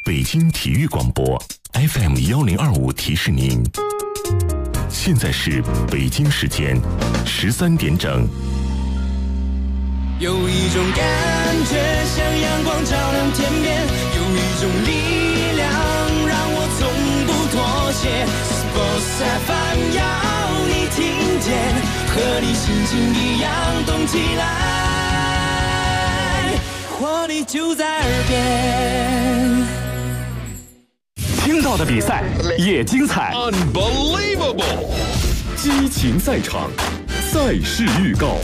北京体育广播 FM1025提示您，现在是北京时间13点整。 有一种感觉像阳光照亮天边，有一种力量让我从不妥协。Sports FM 要你听见，和你心情一样动起来，活力就在耳边。 听到的比赛也精彩 Unbelievable 激情赛场，赛事预告。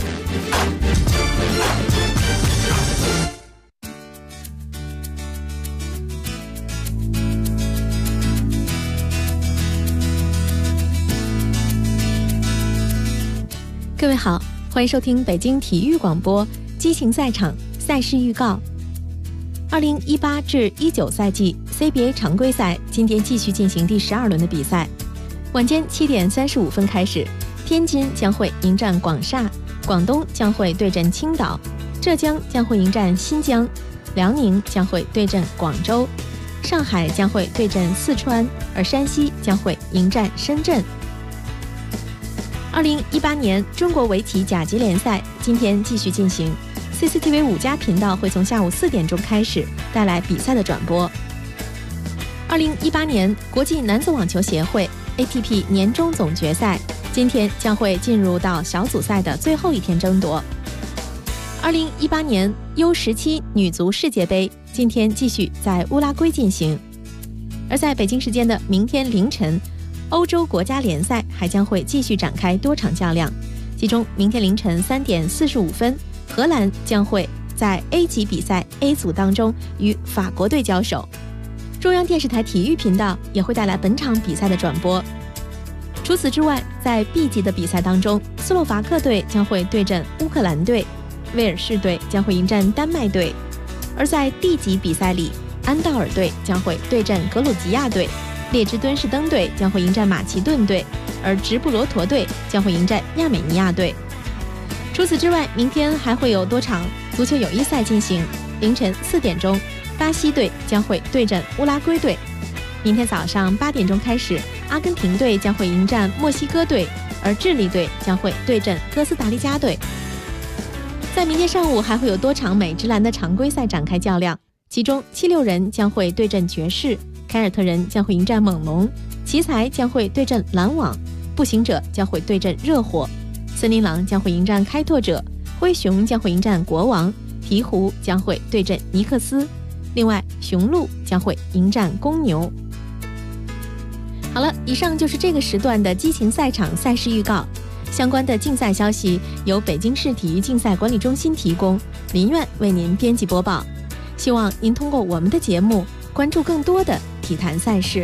各位好，欢迎收听北京体育广播激情赛场赛事预告。2018至19赛季 CBA 常规赛今天继续进行第12轮的比赛。晚间7点35分开始，天津将会迎战广厦，广东将会对阵青岛，浙江将会迎战新疆，辽宁将会对阵广州，上海将会对阵四川，而山西将会迎战深圳。2018年中国围棋甲级联赛今天继续进行， CCTV 5家频道会从下午4点钟开始带来比赛的转播。2018年国际男子网球协会 ATP 年终总决赛今天将会进入到小组赛的最后一天争夺。2018年 U17 女足世界杯今天继续在乌拉圭进行，而在北京时间的明天凌晨，欧洲国家联赛还将会继续展开多场较量，其中明天凌晨3点45分，荷兰将会在 A 级比赛 A 组当中与法国队交手。中央电视台体育频道也会带来本场比赛的转播。除此之外，在 B 级的比赛当中，斯洛伐克队将会对阵乌克兰队，威尔士队将会迎战丹麦队，而在 D 级比赛里，安道尔队将会对阵格鲁吉亚队，列支敦士登队将会迎战马其顿队，而直布罗陀队将会迎战亚美尼亚队。除此之外，明天还会有多场足球友谊赛进行。凌晨4点钟，巴西队将会对阵乌拉圭队。明天早上8点钟开始，阿根廷队将会迎战墨西哥队，而智利队将会对阵哥斯达黎加队。在明天上午还会有多场美职篮的常规赛展开较量，其中76人将会对阵爵士，凯尔特人将会迎战猛龙，奇才将会对阵篮网，步行者将会对阵热火，森林狼将会迎战开拓者，灰熊将会迎战国王，鹈鹕将会对阵尼克斯，另外雄鹿将会迎战公牛。好了，以上就是这个时段的激情赛场赛事预告。相关的竞赛消息由北京市体育竞赛管理中心提供，林苑为您编辑播报。希望您通过我们的节目关注更多的体坛赛事。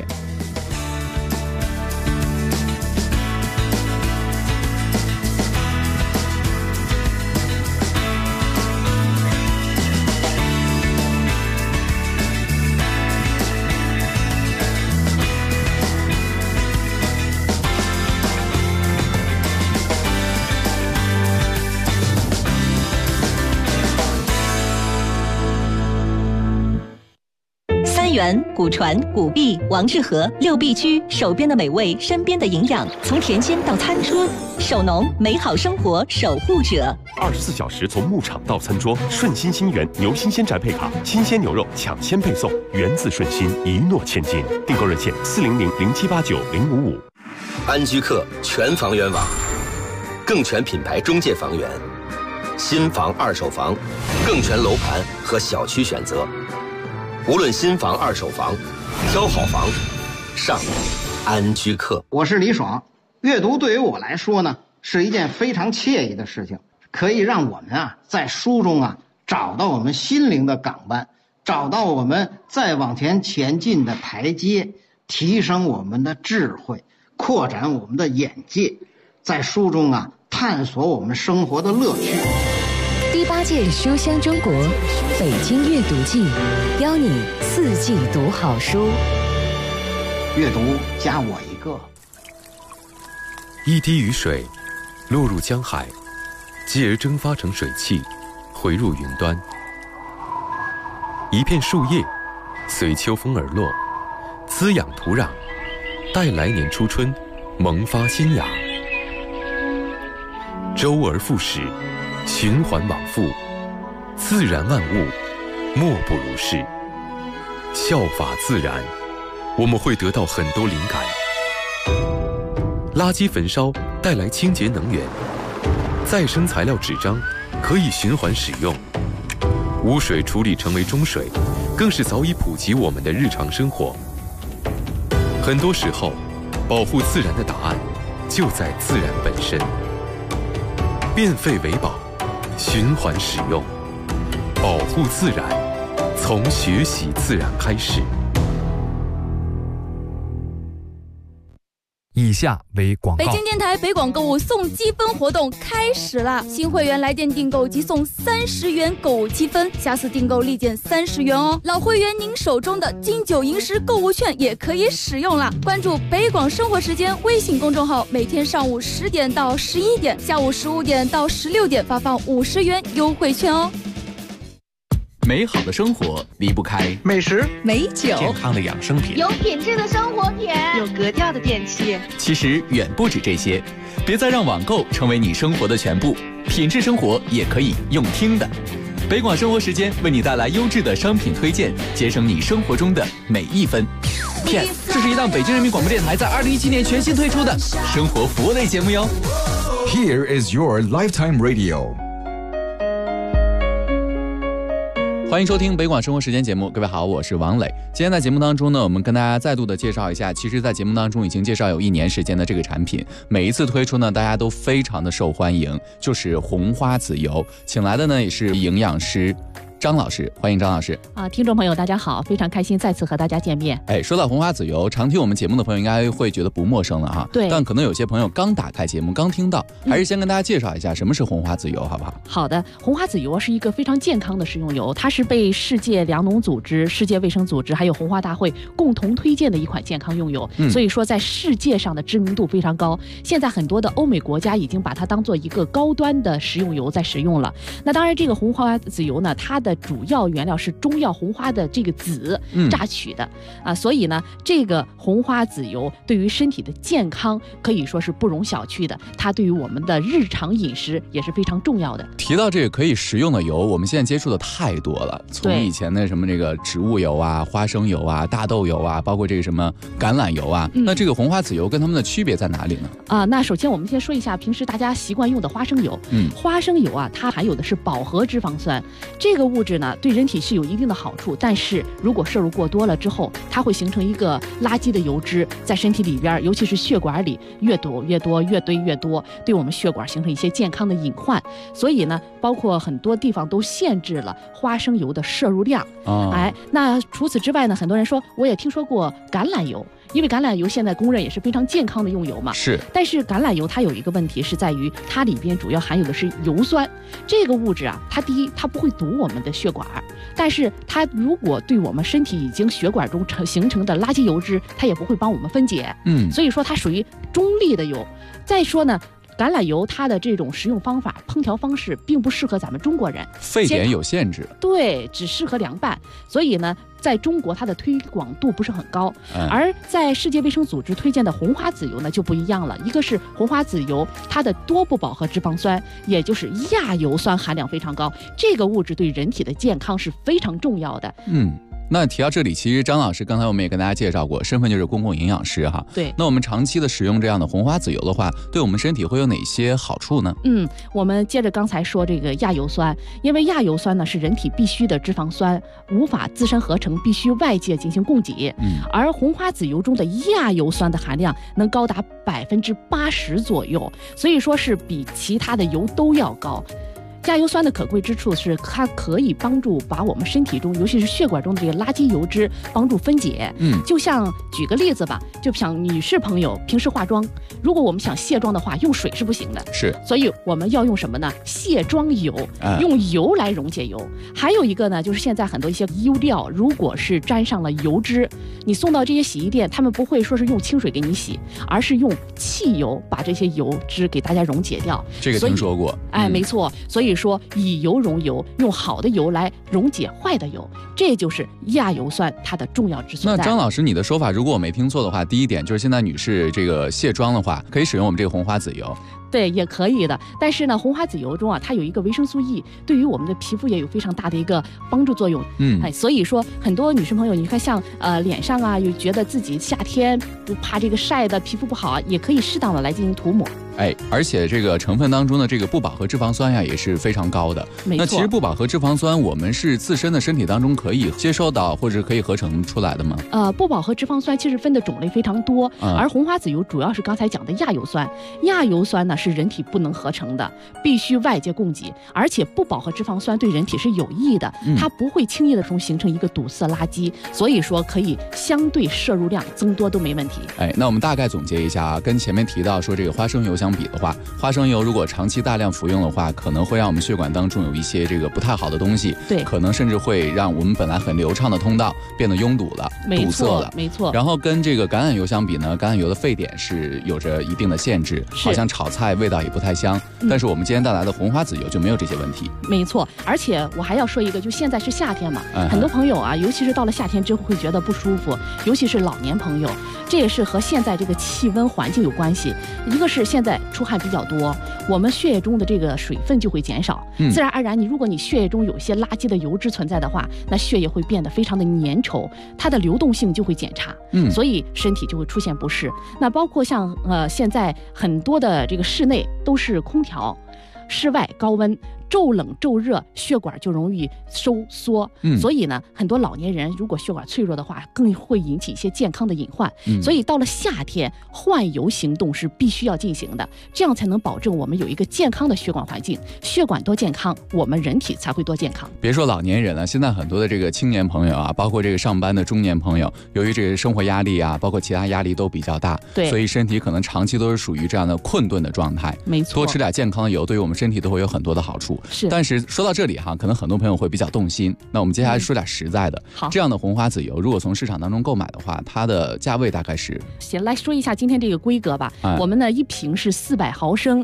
古传、古币、王致和6必居，手边的美味，身边的营养，从甜心到餐桌，守农，美好生活守护者。 24小时从牧场到餐桌，顺心新源牛新鲜宅配卡，新鲜牛肉抢先配送，源自顺心，一诺千金。订购热线400-0789-055。 安居客全房源网，更全品牌中介房源，新房、二手房，更全楼盘和小区选择。无论新房、二手房，挑好房，上安居客。 我是李爽。阅读对于我来说呢，是一件非常惬意的事情，可以让我们在书中找到我们心灵的港湾，找到我们再往前进的台阶，提升我们的智慧，扩展我们的眼界，在书中探索我们生活的乐趣。 第8届书香中国北京阅读季，邀你4季读好书。 阅读加我一个。 一滴雨水落入江海，继而蒸发成水汽，回入云端。一片树叶随秋风而落，滋养土壤，待来年初春萌发新芽。周而复始，循环往复，自然万物莫不如是。效法自然，我们会得到很多灵感。垃圾焚烧带来清洁能源，再生材料纸张可以循环使用，污水处理成为中水，更是早已普及我们的日常生活。很多时候，保护自然的答案就在自然本身。变废为宝，循环使用，保护自然，从学习自然开始。 以下为广告。 北京电台北广购物送积分活动开始了，新会员来电订购即送30元购物积分，下次订购立减30元哦。老会员您手中的金九银十购物券也可以使用了。关注北广生活时间微信公众号，每天上午10点到11点，下午15点到16点发放50元优惠券哦。 美好的生活离不开美食、 美酒、 健康的养生品、 有品质的生活品、 有格调的电器。 其实远不止这些，别再让网购成为你生活的全部，品质生活也可以用听的。北广生活时间为你带来优质的商品推荐，节省你生活中的每一分。PS， 这是一档北京人民广播电台在2017年全新推出的生活服务类节目哟。 Here is your lifetime radio。 欢迎收听北广生活时间节目，各位好，我是王磊。今天在节目当中呢，我们跟大家再度的介绍一下，其实在节目当中已经介绍有1年时间的这个产品，每一次推出呢，大家都非常的受欢迎，就是红花籽油。请来的呢也是营养师张老师，欢迎张老师听众朋友大家好，非常开心再次和大家见面。 说到红花籽油，常听我们节目的朋友应该会觉得不陌生了哈。 对， 但可能有些朋友刚打开节目刚听到，还是先跟大家介绍一下什么是红花籽油好不好？ 好的，红花籽油是一个非常健康的食用油，它是被世界粮农组织、世界卫生组织还有红花大会共同推荐的一款健康用油，所以说在世界上的知名度非常高。现在很多的欧美国家已经把它当做一个高端的食用油在使用了。那当然这个红花籽油呢，它的主要原料是中药红花的这个籽榨取的所以呢这个红花籽油对于身体的健康可以说是不容小觑的，它对于我们的日常饮食也是非常重要的。 提到这个可以食用的油，我们现在接触的太多了，从以前的什么这个植物油啊、花生油啊、大豆油啊，包括这个什么橄榄油啊，那这个红花籽油跟它们的区别在哪里呢？ 那首先我们先说一下平时大家习惯用的花生油。花生油啊，它含有的是饱和脂肪酸，这个物质呢对人体是有一定的好处，但是如果摄入过多了之后，它会形成一个垃圾的油脂在身体里边，尤其是血管里越堵越多，越堆越多，对我们血管形成一些健康的隐患。所以呢包括很多地方都限制了花生油的摄入量。那除此之外呢，很多人说我也听说过橄榄油，因为橄榄油现在公认也是非常健康的用油嘛。 是。 但是橄榄油它有一个问题是在于它里边主要含有的是油酸，这个物质啊，它第一它不会堵我们的血管，但是它如果对我们身体已经血管中形成的垃圾油脂，它也不会帮我们分解。所以说它属于中立的油。再说呢，橄榄油它的这种食用方法、烹调方式并不适合咱们中国人， 沸点有限制。 对，只适合凉拌。所以呢，在中国它的推广度不是很高。而在世界卫生组织推荐的红花籽油呢就不一样了，一个是红花籽油它的多不饱和脂肪酸，也就是亚油酸含量非常高，这个物质对人体的健康是非常重要的。 那提到这里，其实张老师刚才我们也跟大家介绍过，身份就是公共营养师哈。 对。 那我们长期的使用这样的红花籽油的话，对我们身体会有哪些好处呢？ 我们接着刚才说这个亚油酸，因为亚油酸呢是人体必需的脂肪酸，无法自身合成，必须外界进行供给。而红花籽油中的亚油酸的含量能高达80%左右，所以说是比其他的油都要高。亚油酸的可贵之处是它可以帮助把我们身体中尤其是血管中的这个垃圾油脂帮助分解。就像举个例子吧，就像女士朋友平时化妆，如果我们想卸妆的话，用水是不行的， 是， 所以我们要用什么呢？卸妆油，用油来溶解油。还有一个呢，就是现在很多一些衣料如果是沾上了油脂，你送到这些洗衣店，他们不会说是用清水给你洗，而是用汽油把这些油脂给大家溶解掉。 这个听说过。 没错。所以说以油溶油，用好的油来溶解坏的油，这就是亚油酸它的重要之所在。 那张老师，你的说法如果我没听错的话，第一点就是现在女士这个卸妆的话，可以使用我们这个红花籽油。 对，也可以的。但是呢，红花籽油中啊，它有一个维生素 E， 对于我们的皮肤也有非常大的一个帮助作用。所以说很多女生朋友，你看像脸上啊，又觉得自己夏天就怕这个晒的皮肤不好啊，也可以适当的来进行涂抹。 而且这个成分当中的这个不饱和脂肪酸呀也是非常高的。那其实不饱和脂肪酸，我们是自身的身体当中可以接受到或者可以合成出来的吗？ 不饱和脂肪酸其实分的种类非常多，而红花籽油主要是刚才讲的亚油酸。亚油酸呢是人体不能合成的，必须外界供给，而且不饱和脂肪酸对人体是有益的，它不会轻易的形成一个堵塞垃圾，所以说可以相对摄入量增多都没问题。 那我们大概总结一下啊，跟前面提到说这个花生油相比的话，花生油如果长期大量服用的话，可能会让我们血管当中有一些这个不太好的东西， 对， 可能甚至会让我们本来很流畅的通道变得拥堵了，堵塞了， 没错。 然后跟这个橄榄油相比呢，橄榄油的沸点是有着一定的限制，好像炒菜味道也不太香。但是我们今天带来的红花籽油就没有这些问题。 没错，而且我还要说一个，就现在是夏天嘛，很多朋友啊，尤其是到了夏天之后会觉得不舒服，尤其是老年朋友，这也是和现在这个气温环境有关系。一个是现在出汗比较多，我们血液中的这个水分就会减少，自然而然如果你血液中有一些垃圾的油脂存在的话，那血液会变得非常的粘稠，它的流动性就会减差，所以身体就会出现不适。那包括像现在很多的这个室内都是空调，室外高温，骤冷骤热，血管就容易收缩，所以呢，很多老年人如果血管脆弱的话，更会引起一些健康的隐患。所以到了夏天，换油行动是必须要进行的，这样才能保证我们有一个健康的血管环境。血管多健康，我们人体才会多健康。 别说老年人了，现在很多的这个青年朋友啊，包括这个上班的中年朋友，由于这个生活压力啊，包括其他压力都比较大， 对， 所以身体可能长期都是属于这样的困顿的状态。 没错， 多吃点健康的油，对于我们身体都会有很多的好处。 是， 但是说到这里哈，可能很多朋友会比较动心。那我们接下来说点实在的。 好， 这样的红花籽油，如果从市场当中购买的话，它的价位大概是？ 行，来说一下今天这个规格吧。我们呢，一瓶是400毫升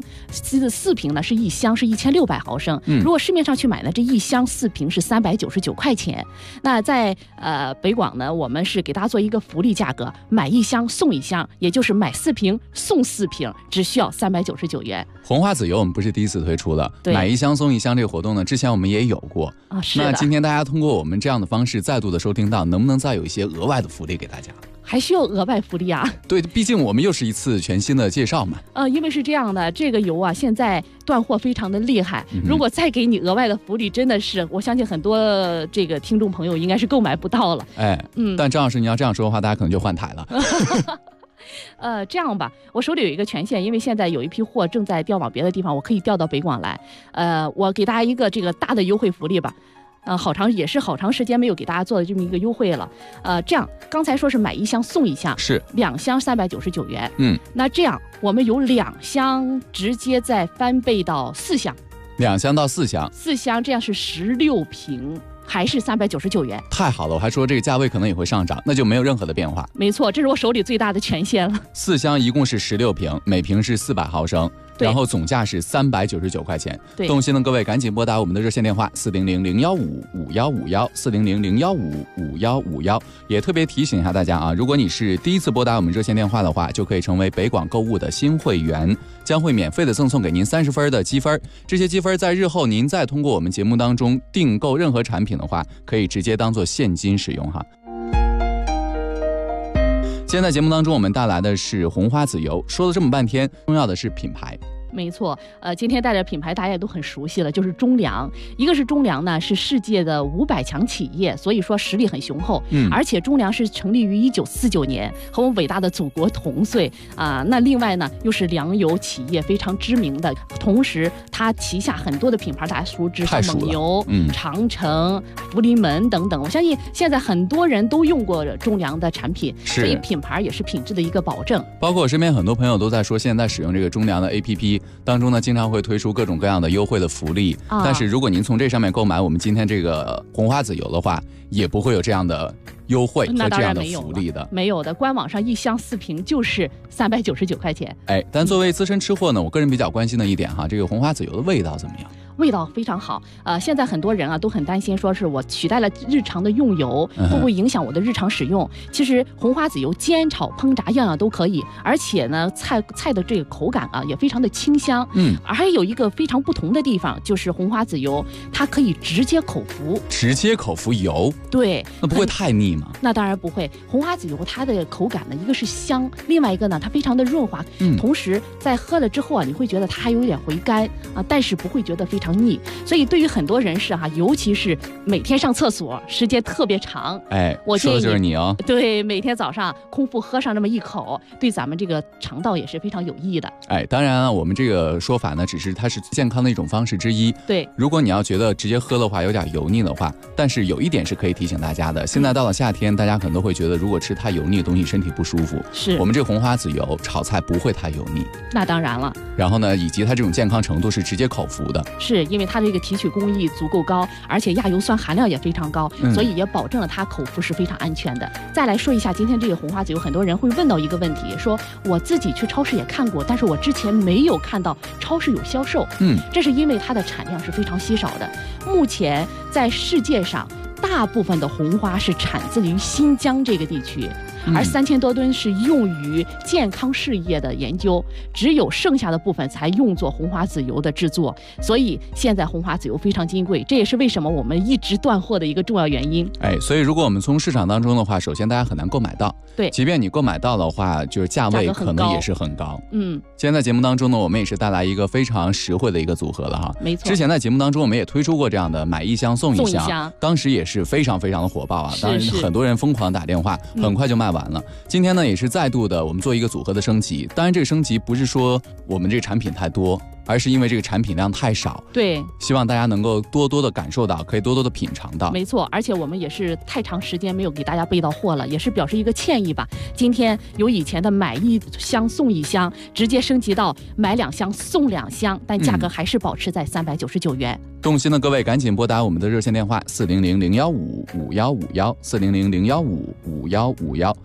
，4瓶呢是一箱是1600毫升。如果市面上去买呢，这一箱4瓶是399块钱。那在北广呢，我们是给大家做一个福利价格，买一箱送一箱，也就是买4瓶送4瓶，只需要399元。 红花籽油我们不是第一次推出了，买一箱送一箱这个活动呢，之前我们也有过啊。是的。 那今天大家通过我们这样的方式再度的收听到，能不能再有一些额外的福利给大家？ 还需要额外福利啊？ 对，毕竟我们又是一次全新的介绍嘛。 因为是这样的，这个油啊现在断货非常的厉害，如果再给你额外的福利，真的是我相信很多这个听众朋友应该是购买不到了。 但张老师你要这样说的话，大家可能就换台了。 这样吧，我手里有一个权限，因为现在有一批货正在调往别的地方，我可以调到北广来。我给大家一个这个大的优惠福利吧。好长时间没有给大家做的这么一个优惠了。这样刚才说是买一箱送一箱， 是 2箱399元。那这样我们有2箱直接再翻倍到4箱 ，2箱到4箱 ，4箱这样是16瓶。还是399元， 太好了！我还说这个价位可能也会上涨，那就没有任何的变化。 没错，这是我手里最大的权限了。 4箱一共是16瓶，每瓶是400毫升，然后总价是399块钱。动心的各位赶紧拨打我们的热线电话400-015-5151，400-015-5151。也特别提醒一下大家啊，如果你是第一次拨打我们热线电话的话，就可以成为北广购物的新会员，将会免费的赠送给您30分的积分。这些积分在日后您再通过我们节目当中订购任何产品的话，可以直接当做现金使用哈。今天在节目当中我们带来的是红花籽油，说了这么半天，重要的是品牌。 没错，今天带着品牌大家也都很熟悉了，就是中粮。一个是中粮呢是世界的500强企业，所以说实力很雄厚。而且中粮是成立于1949年，和我们伟大的祖国同岁啊。那另外呢又是粮油企业非常知名的，同时它旗下很多的品牌大家熟知，像蒙牛、长城、福临门等等。我相信现在很多人都用过中粮的产品，所以品牌也是品质的一个保证。 包括我身边很多朋友都在说，现在使用这个中粮的 APP。当中呢，经常会推出各种各样的优惠的福利，但是如果您从这上面购买我们今天这个红花籽油的话，也不会有这样的优惠和这样的福利的。 没有的，官网上一箱4瓶就是399块钱。 但作为资深吃货呢，我个人比较关心的一点哈，这个红花籽油的味道怎么样？ 味道非常好。现在很多人啊都很担心，说是我取代了日常的用油，会不会影响我的日常使用？其实红花籽油煎炒烹炸样样都可以，而且呢菜的这个口感啊也非常的清香。还有一个非常不同的地方，就是红花籽油它可以直接口服。 直接口服油？ 对。 那不会太腻吗？ 那当然不会。红花籽油它的口感呢，一个是香，另外一个呢它非常的润滑，同时在喝了之后啊，你会觉得它还有点回甘啊，但是不会觉得非常腻。所以对于很多人士哈，尤其是每天上厕所时间特别长，我建议说的就是你哦。 对，每天早上空腹喝上那么一口，对咱们这个肠道也是非常有益的。 当然我们这个说法呢，只是它是健康的一种方式之一。 对， 如果你要觉得直接喝的话有点油腻的话，但是有一点是可以提醒大家的，现在到了夏天，大家可能都会觉得如果吃太油腻的东西身体不舒服。 是， 我们这个红花籽油炒菜不会太油腻。 那当然了。 然后呢，以及它这种健康程度是直接口服的， 是因为它这个提取工艺足够高，而且亚油酸含量也非常高，所以也保证了它口服是非常安全的。再来说一下今天这个红花籽油，很多人会问到一个问题，说我自己去超市也看过，但是我之前没有看到超市有销售。这是因为它的产量是非常稀少的。目前在世界上大部分的红花是产自于新疆这个地区，而3000多吨是用于健康事业的研究，只有剩下的部分才用作红花籽油的制作。所以现在红花籽油非常金贵，这也是为什么我们一直断货的一个重要原因。 所以如果我们从市场当中的话，首先大家很难购买到。 对， 即便你购买到的话，就是价位可能也是很高。今天在节目当中呢，我们也是带来一个非常实惠的一个组合了哈。 没错。 之前在节目当中我们也推出过这样的买一箱送一箱，当时也是非常非常的火爆啊。当然很多人疯狂打电话，很快就卖完了。今天呢也是再度的我们做一个组合的升级，当然这个升级不是说我们这个产品太多，而是因为这个产品量太少。 对， 希望大家能够多多的感受到，可以多多的品尝到。 没错，而且我们也是太长时间没有给大家备到货了，也是表示一个歉意吧。今天由以前的买一箱送一箱，直接升级到买2箱送2箱，但价格还是保持在399元。 动心的各位赶紧拨打我们的热线电话400-015-5151，400-015-5151。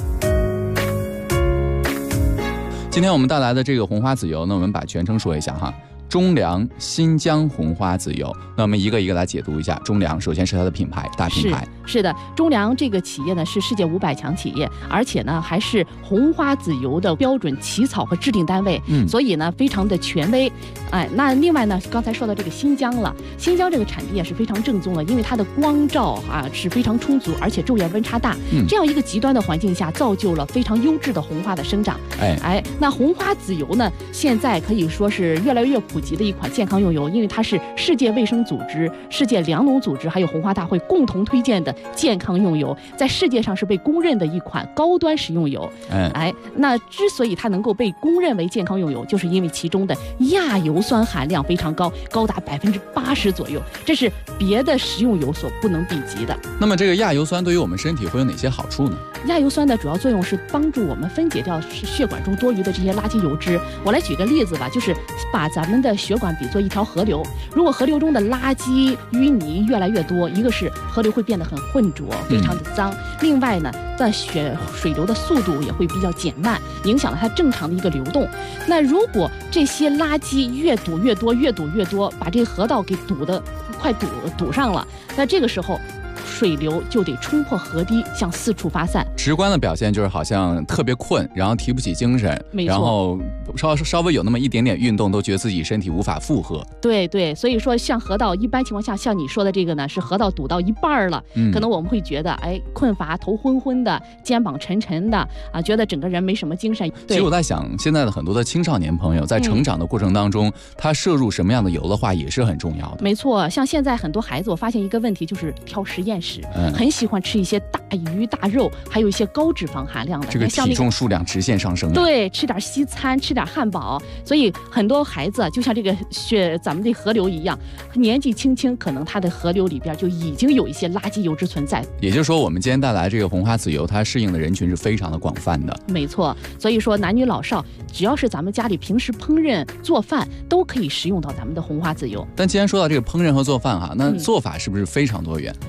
今天我们带来的这个红花籽油呢，我们把全称说一下哈，中粮新疆红花籽油。那我们一个一个来解读一下。中粮首先是它的品牌，大品牌。 是的，中粮这个企业呢是世界500强企业，而且呢还是红花籽油的标准起草和制定单位，所以呢非常的权威。那另外呢，刚才说到这个新疆了，新疆这个产地也是非常正宗的，因为它的光照是非常充足，而且昼夜温差大，这样一个极端的环境下，造就了非常优质的红花的生长。那红花籽油呢，现在可以说是越来越普及的一款健康用油，因为它是世界卫生组织、世界粮农组织还有红花大会共同推荐的健康用油，在世界上是被公认的一款高端食用油。那之所以它能够被公认为健康用油，就是因为其中的亚油酸含量非常高，高达80%左右，这是别的食用油所不能比及的。 那么这个亚油酸对于我们身体会有哪些好处呢？ 亚油酸的主要作用是帮助我们分解掉血管中多余的这些垃圾油脂。我来举个例子吧，就是把咱们的血管比作一条河流，如果河流中的垃圾淤泥越来越多，一个是河流会变得很浑浊，非常的脏，另外呢水流的速度也会比较减慢，影响了它正常的一个流动。那如果这些垃圾越堵越多，把这个河道给快堵上了，那这个时候水流就得冲破河堤向四处发散。 直观的表现就是好像特别困，然后提不起精神，然后稍微有那么一点点运动都觉得自己身体无法负荷。 对，所以说像河道一般情况下，像你说的这个呢，是河道堵到一半了，可能我们会觉得困乏、头昏昏的、肩膀沉沉的觉得整个人没什么精神。 其实我在想，现在的很多的青少年朋友在成长的过程当中，他摄入什么样的油的话也是很重要的。 没错，像现在很多孩子，我发现一个问题就是挑实验室，很喜欢吃一些大鱼大肉，还有一些高脂肪含量的， 这个体重数量直线上升。 对，吃点西餐，吃点汉堡，所以很多孩子就像这个咱们的河流一样，年纪轻轻，可能他的河流里边就已经有一些垃圾油脂存在。 也就是说，我们今天带来这个红花籽油，它适应的人群是非常的广泛的。 没错，所以说男女老少，只要是咱们家里平时烹饪做饭，都可以食用到咱们的红花籽油。 但既然说到这个烹饪和做饭那做法是不是非常多元？ 那当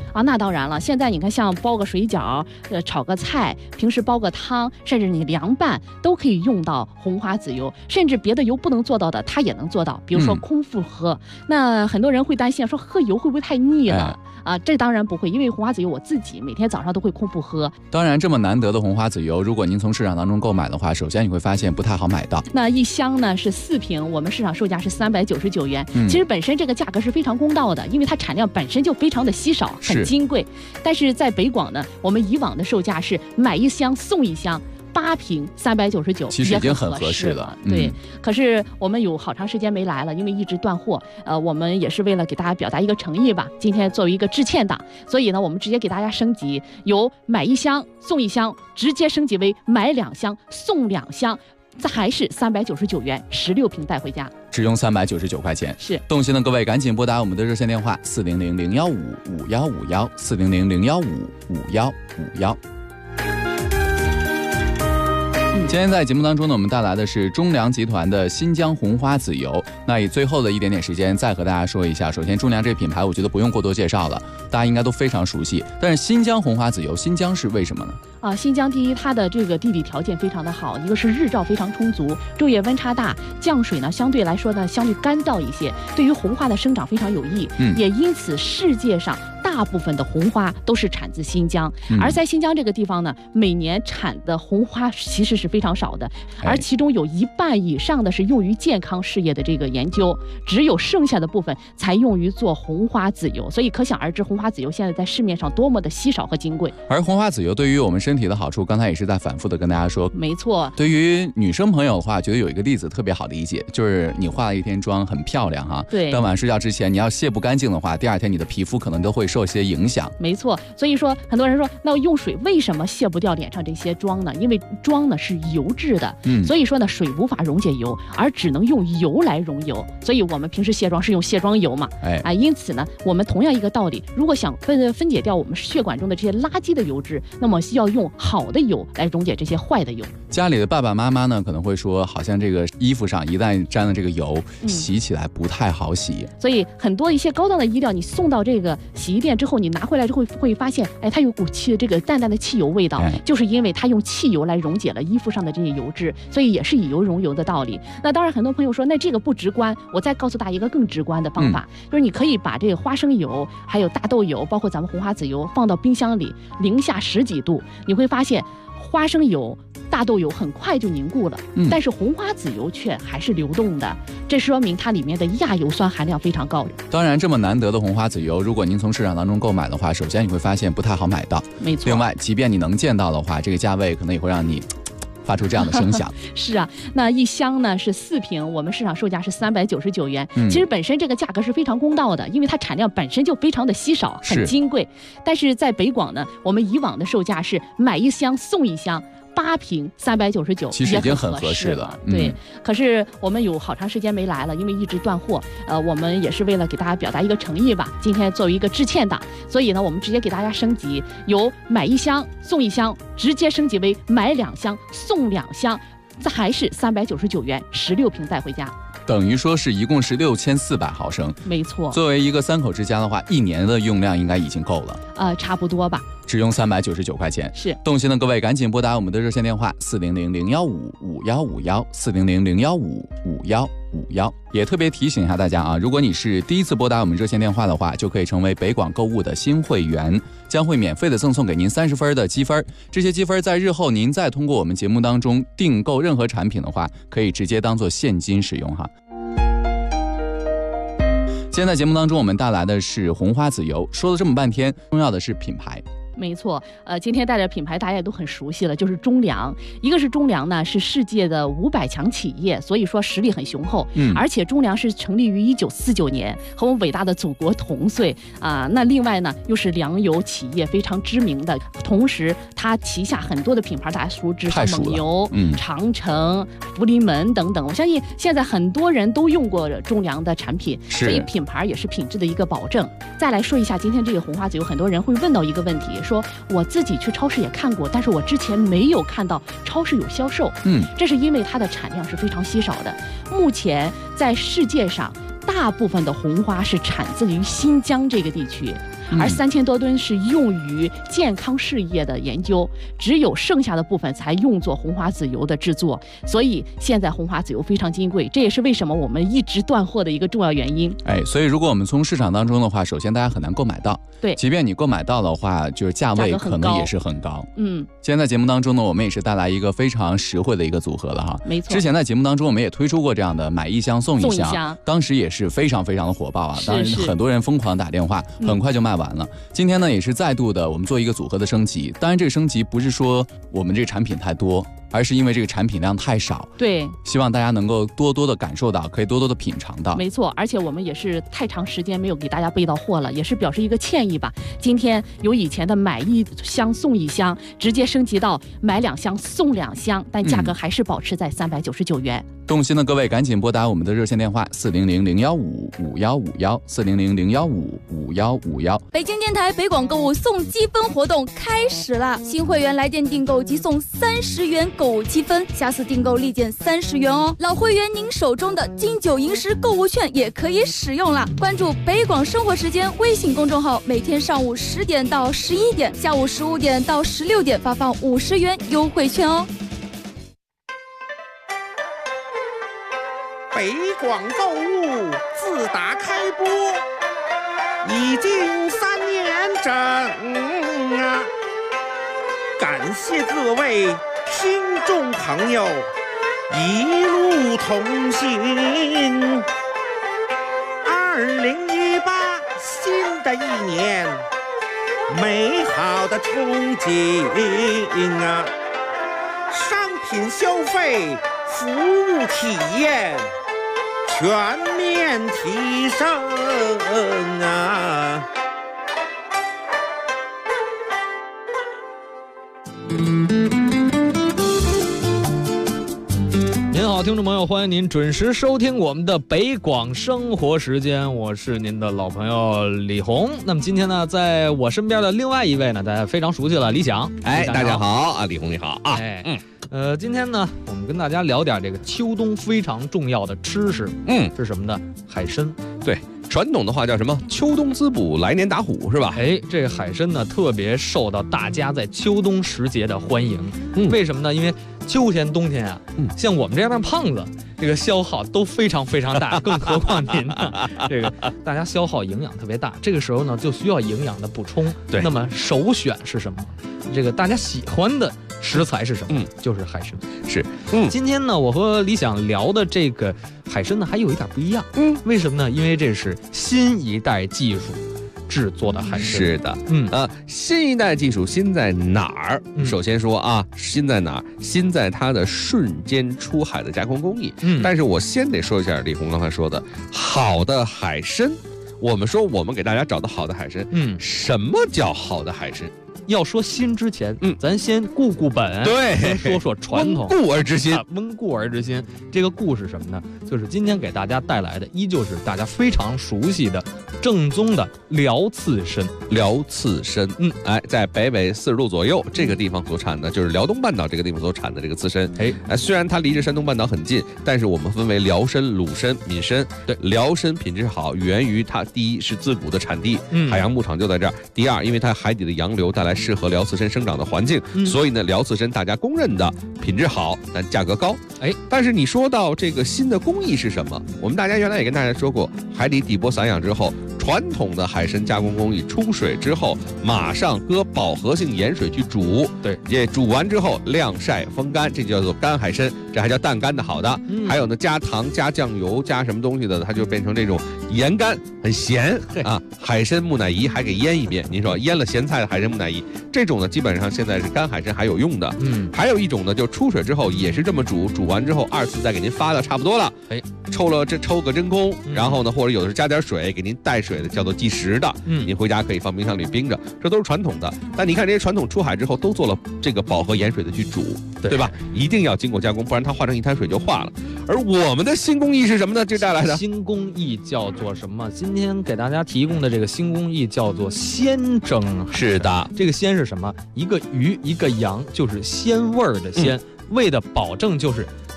当然了，现在你看像包个水饺，炒个菜，平时煲个汤，甚至你凉拌都可以用到红花籽油，甚至别的油不能做到的它也能做到，比如说空腹喝。那很多人会担心说喝油会不会太腻了？这当然不会，因为红花籽油我自己每天早上都会空腹喝。 当然，这么难得的红花籽油，如果您从市场当中购买的话，首先你会发现不太好买到。 那一箱呢是4瓶，我们市场售价是399元。其实本身这个价格是非常公道的，因为它产量本身就非常的稀少，很金贵。但是在北广呢，我们以往的售价是买1箱送1箱。8瓶399， 其实已经很合适了。 对，可是我们有好长时间没来了，因为一直断货。我们也是为了给大家表达一个诚意吧。今天作为一个致歉档，所以呢，我们直接给大家升级，由买1箱送1箱，直接升级为买2箱送2箱，还是399元，16瓶带回家， 只用399块钱。 是， 动心的各位赶紧拨打我们的热线电话400-015-5151，400-015-5151。今天在节目当中呢，我们带来的是中粮集团的新疆红花籽油。那以最后的一点点时间，再和大家说一下。首先，中粮这个品牌，我觉得不用过多介绍了，大家应该都非常熟悉。但是新疆红花籽油，新疆是为什么呢？ 新疆第一，它的这个地理条件非常的好，一个是日照非常充足，昼夜温差大，降水呢相对来说呢相对干燥一些，对于红花的生长非常有益。也因此世界上大部分的红花都是产自新疆，而在新疆这个地方呢，每年产的红花其实是非常少的，而其中有1半以上的是用于健康事业的这个研究，只有剩下的部分才用于做红花籽油。所以可想而知，红花籽油现在在市面上多么的稀少和金贵。 而红花籽油对于我们身体的好处，刚才也是在反复的跟大家说。 没错， 对于女生朋友的话，觉得有一个例子特别好理解，就是你化了一天妆很漂亮哈， 对， 当晚睡觉之前你要卸不干净的话，第2天你的皮肤可能都会受一些影响。 没错，所以说很多人说，那用水为什么卸不掉脸上这些妆呢？因为妆呢是油质的，所以说呢水无法溶解油，而只能用油来溶油。所以我们平时卸妆是用卸妆油嘛，因此呢，我们同样一个道理，如果想分解掉我们血管中的这些垃圾的油脂，那么要用好的油来溶解这些坏的油。 家里的爸爸妈妈呢，可能会说，好像这个衣服上一旦沾了这个油，洗起来不太好洗。 所以很多一些高档的衣料，你送到这个洗衣店之后，你拿回来之后会发现，它有股这个淡淡的汽油味道，就是因为它用汽油来溶解了衣服上的这些油脂，所以也是以油溶油的道理。那当然，很多朋友说，那这个不直观，我再告诉大家一个更直观的方法，就是你可以把这个花生油、还有大豆油，包括咱们红花籽油，放到冰箱里零下10几度，你会发现花生油、大豆油很快就凝固了，但是红花籽油却还是流动的，这说明它里面的亚油酸含量非常高。 当然，这么难得的红花籽油，如果您从市场当中购买的话，首先你会发现不太好买到。 没错。 另外，即便你能见到的话，这个价位可能也会让你发出这样的声响。 是啊，那一箱呢是4瓶，我们市场售价是399元。其实本身这个价格是非常公道的，因为它产量本身就非常的稀少，很金贵。但是在北广呢，我们以往的售价是买1箱送1箱。8瓶399， 其实已经很合适了。 对，可是我们有好长时间没来了，因为一直断货。我们也是为了给大家表达一个诚意吧。今天作为一个致歉档，所以呢，我们直接给大家升级，由买1箱送1箱，直接升级为买2箱送2箱，还是399元，16瓶带回家。 等于说是一共是6400毫升， 没错。 作为一个3口之家的话，1年的用量应该已经够了。 差不多吧。 只用399块钱。 是， 动心的各位赶紧拨打我们的热线电话400-015-5151，400-015-5151。也特别提醒一下大家啊，如果你是第一次拨打我们热线电话的话，就可以成为北广购物的新会员，将会免费的赠送给您30分的积分。这些积分在日后您再通过我们节目当中订购任何产品的话，可以直接当做现金使用哈。今天在节目当中，我们带来的是红花籽油。说了这么半天，重要的是品牌。 没错，今天带着品牌大家也都很熟悉了，就是中粮。一个是中粮呢，是世界的500强企业，所以说实力很雄厚。而且中粮是成立于1949年，和我们伟大的祖国同岁啊。那另外呢，又是粮油企业非常知名的，同时它旗下很多的品牌大家熟知，像蒙牛、长城、福临门等等。我相信现在很多人都用过中粮的产品，所以品牌也是品质的一个保证。再来说一下今天这个红花籽油，很多人会问到一个问题，说我自己去超市也看过，但是我之前没有看到超市有销售。这是因为它的产量是非常稀少的。目前在世界上大部分的红花是产自于新疆这个地区， 而3000多吨是用于健康事业的研究，只有剩下的部分才用作红花籽油的制作。所以现在红花籽油非常金贵，这也是为什么我们一直断货的一个重要原因。 所以如果我们从市场当中的话，首先大家很难购买到， 对， 即便你购买到的话，就是价位可能也是很高。今天在节目当中呢，我们也是带来一个非常实惠的一个组合了哈。 没错， 之前在节目当中我们也推出过这样的买一箱送一箱，当时也是非常非常的火爆啊，当然很多人疯狂打电话，很快就卖完了。今天呢也是再度的我们做一个组合的升级，当然这个升级不是说我们这个产品太多，而是因为这个产品量太少， 对， 希望大家能够多多的感受到，可以多多的品尝到。 没错，而且我们也是太长时间没有给大家备到货了，也是表示一个歉意吧。今天由以前的买1箱送1箱，直接升级到买2箱送2箱，但价格还是保持在399元。 动心的各位赶紧拨打我们的热线电话400-015-5151，400-015-5151。 北京电台北广购物送积分活动开始了，新会员来电订购即送30元购物积分，下次订购立减30元哦。老会员您手中的金9银10购物券也可以使用了。关注北广生活时间微信公众号，每天上午10点到11点，下午15点到16点发放50元优惠券哦。 北广购物自打开播已经3年整啊，感谢各位听众朋友一路同行。2018新的一年，美好的憧憬啊，商品消费、服务体验全面提升啊！ 您好，听众朋友，欢迎您准时收听我们的北广生活时间，我是您的老朋友李红。那么今天呢，在我身边的另外一位呢，大家非常熟悉了，李想。 大家好啊，李红你好啊。 今天呢，我们跟大家聊点这个秋冬非常重要的吃食，是什么呢？海参。 对，传统的话叫什么？秋冬滋补，来年打虎，是吧？ 这个海参呢，特别受到大家在秋冬时节的欢迎。为什么呢？因为秋天、冬天啊，像我们这样的胖子，这个消耗都非常非常大，更何况您呢？这个大家消耗营养特别大，这个时候呢，就需要营养的补充。 对， 那么首选是什么？这个大家喜欢的食材是什么？就是海参。 是， 今天呢，我和李想聊的这个海参呢，还有一点不一样。为什么呢？因为这是新一代技术制作的海参。 是的，新一代技术新在哪儿？首先说啊，新在哪儿？新在它的瞬间出海的加工工艺。但是我先得说一下李红刚才说的，好的海参。我们说我们给大家找到好的海参，什么叫好的海参？ 要说新之前，咱先固本， 对， 说说传统， 温故而知新， 温故而知新。这个故事什么呢？就是今天给大家带来的，依旧是大家非常熟悉的正宗的辽刺参。 辽刺参，在北纬40度左右这个地方所产的，就是辽东半岛这个地方所产的这个刺参。虽然它离着山东半岛很近，但是我们分为辽参、鲁参、闽参。对，辽参品质好，源于它第一是自古的产地，海洋牧场就在这儿；第二，因为它海底的洋流带来适合辽刺参生长的环境，所以呢，辽刺参大家公认的品质好，但价格高。但是你说到这个新的工艺是什么？我们大家原来也跟大家说过，海底底波散养之后，传统的海参加工工艺，出水之后马上搁饱和性盐水去煮， 对， 也煮完之后晾晒风干，这叫做干海参，这还叫淡干的好的。还有呢，加糖、加酱油、加什么东西的，它就变成这种盐干，很咸啊。海参木乃伊还给腌一遍，您说腌了咸菜的海参木乃伊，这种呢基本上现在是干海参还有用的。还有一种呢，就出水之后也是这么煮，煮完之后2次再给您发的差不多了，抽个真空，然后呢，或者有的是加点水给您带水的，叫做即食的，您回家可以放冰箱里冰着，这都是传统的。但你看这些传统出海之后都做了这个饱和盐水的去煮，对吧？一定要经过加工，不然它化成一滩水就化了。而我们的新工艺是什么呢？这带来的新工艺叫做什么？今天给大家提供的这个新工艺叫做鲜蒸海参。 是的， 这个鲜是什么？一个鱼一个羊，就是鲜味儿的鲜，为的保证就是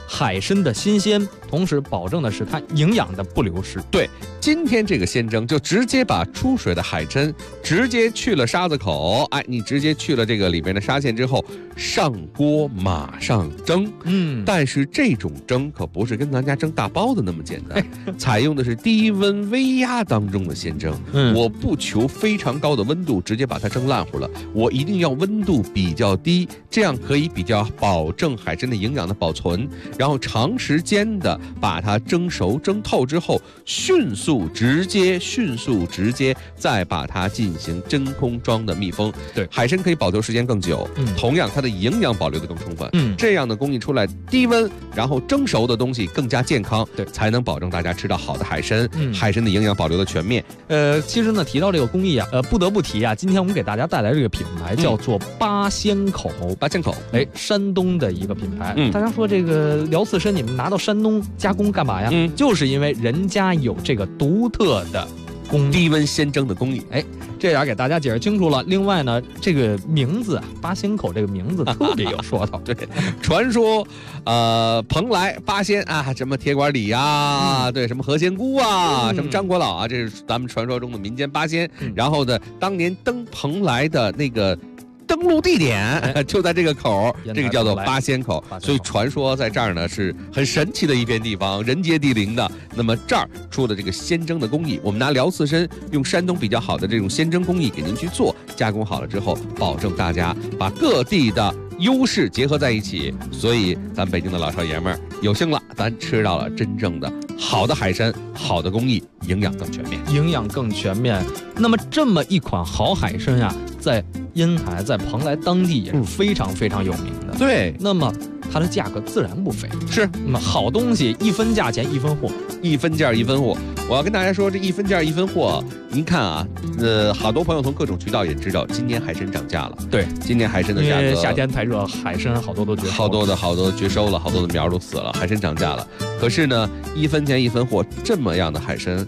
海参的新鲜，同时保证的是它营养的不流失。 对，今天这个鲜蒸就直接把出水的海参直接去了沙子口，你直接去了这个里面的沙线之后，上锅马上蒸。但是这种蒸可不是跟咱家蒸大包子那么简单，采用的是低温微压当中的鲜蒸。我不求非常高的温度直接把它蒸烂乎了，我一定要温度比较低，这样可以比较保证海参的营养的保存，然后长时间的把它蒸熟蒸透之后，迅速直接再把它进行真空装的密封。 对， 海参可以保留时间更久，同样它的营养保留的更充分。这样的工艺出来，低温然后蒸熟的东西更加健康， 对， 才能保证大家吃到好的海参，海参的营养保留的全面。 其实呢，提到这个工艺啊，不得不提啊，今天我们给大家带来这个品牌叫做八仙口。山东的一个品牌。大家说这个辽刺参，你们拿到山东加工干嘛呀？就是因为人家有这个独特的低温鲜蒸的工艺。 这点给大家解释清楚了。另外呢，这个名字八仙口这个名字特别有说头。 对，传说蓬莱八仙啊，什么铁拐李啊，对，什么何仙姑啊，什么张果老啊，这是咱们传说中的民间八仙。然后呢，当年登蓬莱的那个登陆地点就在这个口，这个叫做八仙口，所以传说在这儿呢是很神奇的一片地方，人杰地灵的。那么这儿出的这个鲜蒸的工艺，我们拿辽刺参用山东比较好的这种鲜蒸工艺给您去做，加工好了之后，保证大家把各地的优势结合在一起。所以咱北京的老少爷们儿有幸了，咱吃到了真正的好的海参，好的工艺，营养更全面。那么这么一款好海参啊，在烟台在蓬莱当地也是非常非常有名的。 对，那么它的价格自然不菲。 是， 那么好东西一分价钱一分货， 一分价一分货。我要跟大家说，这一分价一分货，您看啊，好多朋友从各种渠道也知道，今年海参涨价了。 对， 今年海参的价格， 因为夏天太热，海参好多都绝收了， 好多绝收了，好多的苗都死了，海参涨价了。可是呢，一分钱一分货，这么样的海参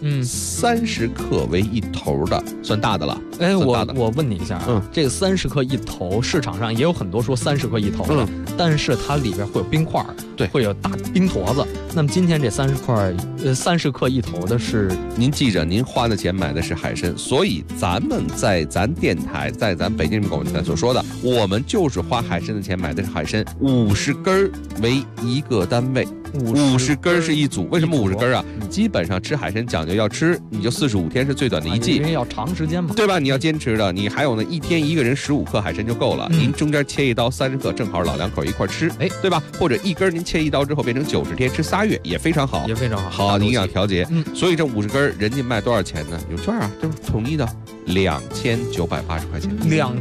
，30克为一头的，算大的了。 我问你一下啊，这个30克一头，市场上也有很多说30克一头的，但是它里边会有冰块， 对， 会有大冰坨子。那么今天这30克一头的是， 您记着，您花的钱买的是海参，所以咱们在咱电台，在咱北京人民广播电台所说的，我们就是花海参的钱买的是海参，50根为一个单位。50根是一组，为什么50根啊？基本上吃海参讲究要吃，你就45天是最短的一季， 因为要长时间嘛， 对吧？你要坚持的，你还有呢，一天一个人15克海参就够了，您中间切一刀30克，正好老两口一块吃，对吧？或者一根您切一刀之后变成90天吃3月也非常好，好营养调节。所以这50根人家卖多少钱呢？有券啊，就是统一的2980块钱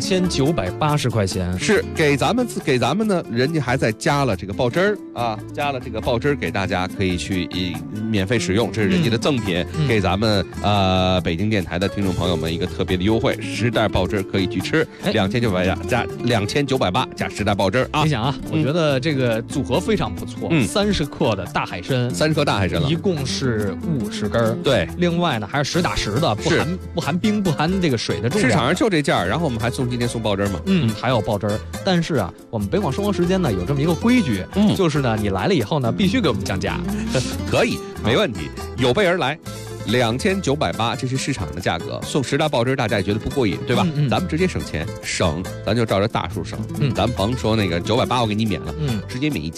，2980块钱是给咱们呢，人家还在加了这个爆汁儿啊，加了这个爆汁儿给大家可以去免费使用，这是人家的赠品，给咱们北京电台的听众朋友们一个特别的优惠，时代爆汁儿可以去吃，2980加2980加时代爆汁儿啊！ 你想啊，我觉得这个组合非常不错，30克的大海参 ，30克大海参了， 一共是50根， 对， 另外呢还是实打实的，不含冰不含这个水的重量， 市场上就这价，然后我们还今天送爆汁嘛， 还有爆汁儿。但是啊，我们北广生活时间呢有这么一个规矩，就是呢你来了以后呢必须给我们降价， 可以没问题，有备而来。2980，这是市场的价格，送10大爆汁大家也觉得不过瘾，对吧？咱们直接省钱，咱就照着大数省，咱甭说那个980我给你免了，直接免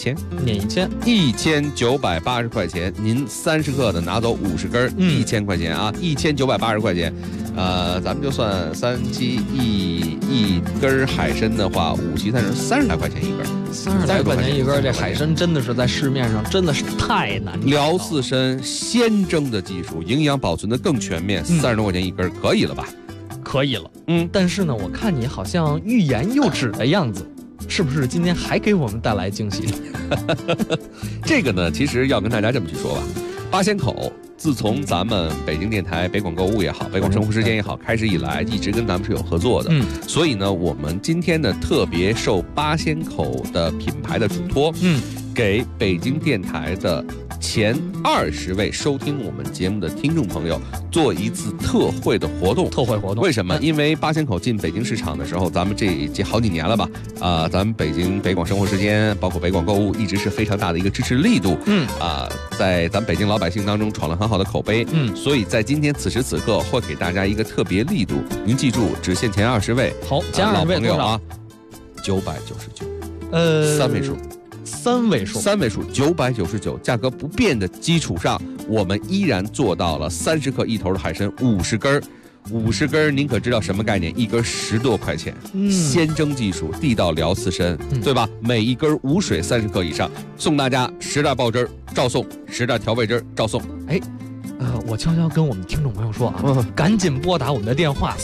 1980块钱，您30克的拿走50根，1000块钱啊，1980块钱，咱们就算3七一根海参的话，5七30来块钱一根 ，30来块钱一根，这海参真的是在市面上真的是太难找了。 辽刺参鲜蒸的技术，营养保存的更全面，30多块钱一根，可以了吧？ 可以了，但是呢，我看你好像欲言又止的样子，是不是今天还给我们带来惊喜？ 这个呢，其实要跟大家这么去说吧，八仙口。自从咱们北京电台北广购物也好，北广生活时间也好，开始以来，一直跟咱们是有合作的。所以呢，我们今天呢特别受八仙口的品牌的嘱托， 给北京电台的前20位收听我们节目的听众朋友做一次特惠的活动。 特惠活动为什么？因为八仙口进北京市场的时候，咱们这好几年了吧？咱们北京北广生活时间，包括北广购物，一直是非常大的一个支持力度。在咱北京老百姓当中闯了很好的口碑。所以在今天此时此刻会给大家一个特别力度，您记住，只限前20位。 好，前20位老朋友啊，999，三位数。3位数999，价格不变的基础上，我们依然做到了30克一头的海参50根，50根您可知道什么概念？一根10多块钱，鲜蒸技术，地道辽刺身，对吧？每一根无水30克以上，送大家10袋爆汁照送，10袋调味汁照送。 我悄悄跟我们听众朋友说啊，赶紧拨打我们的电话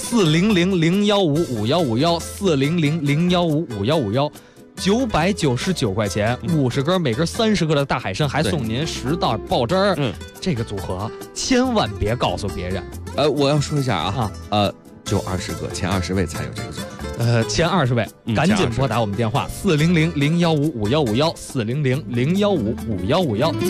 400-015-5151，400-015-5151，999块钱，50根，每根30克的大海参，还送您10袋爆汁儿。这个组合千万别告诉别人。 我要说一下就20个，前20位才有这个组合。 前20位，赶紧拨打我们电话400-015-5151，400-015-5151。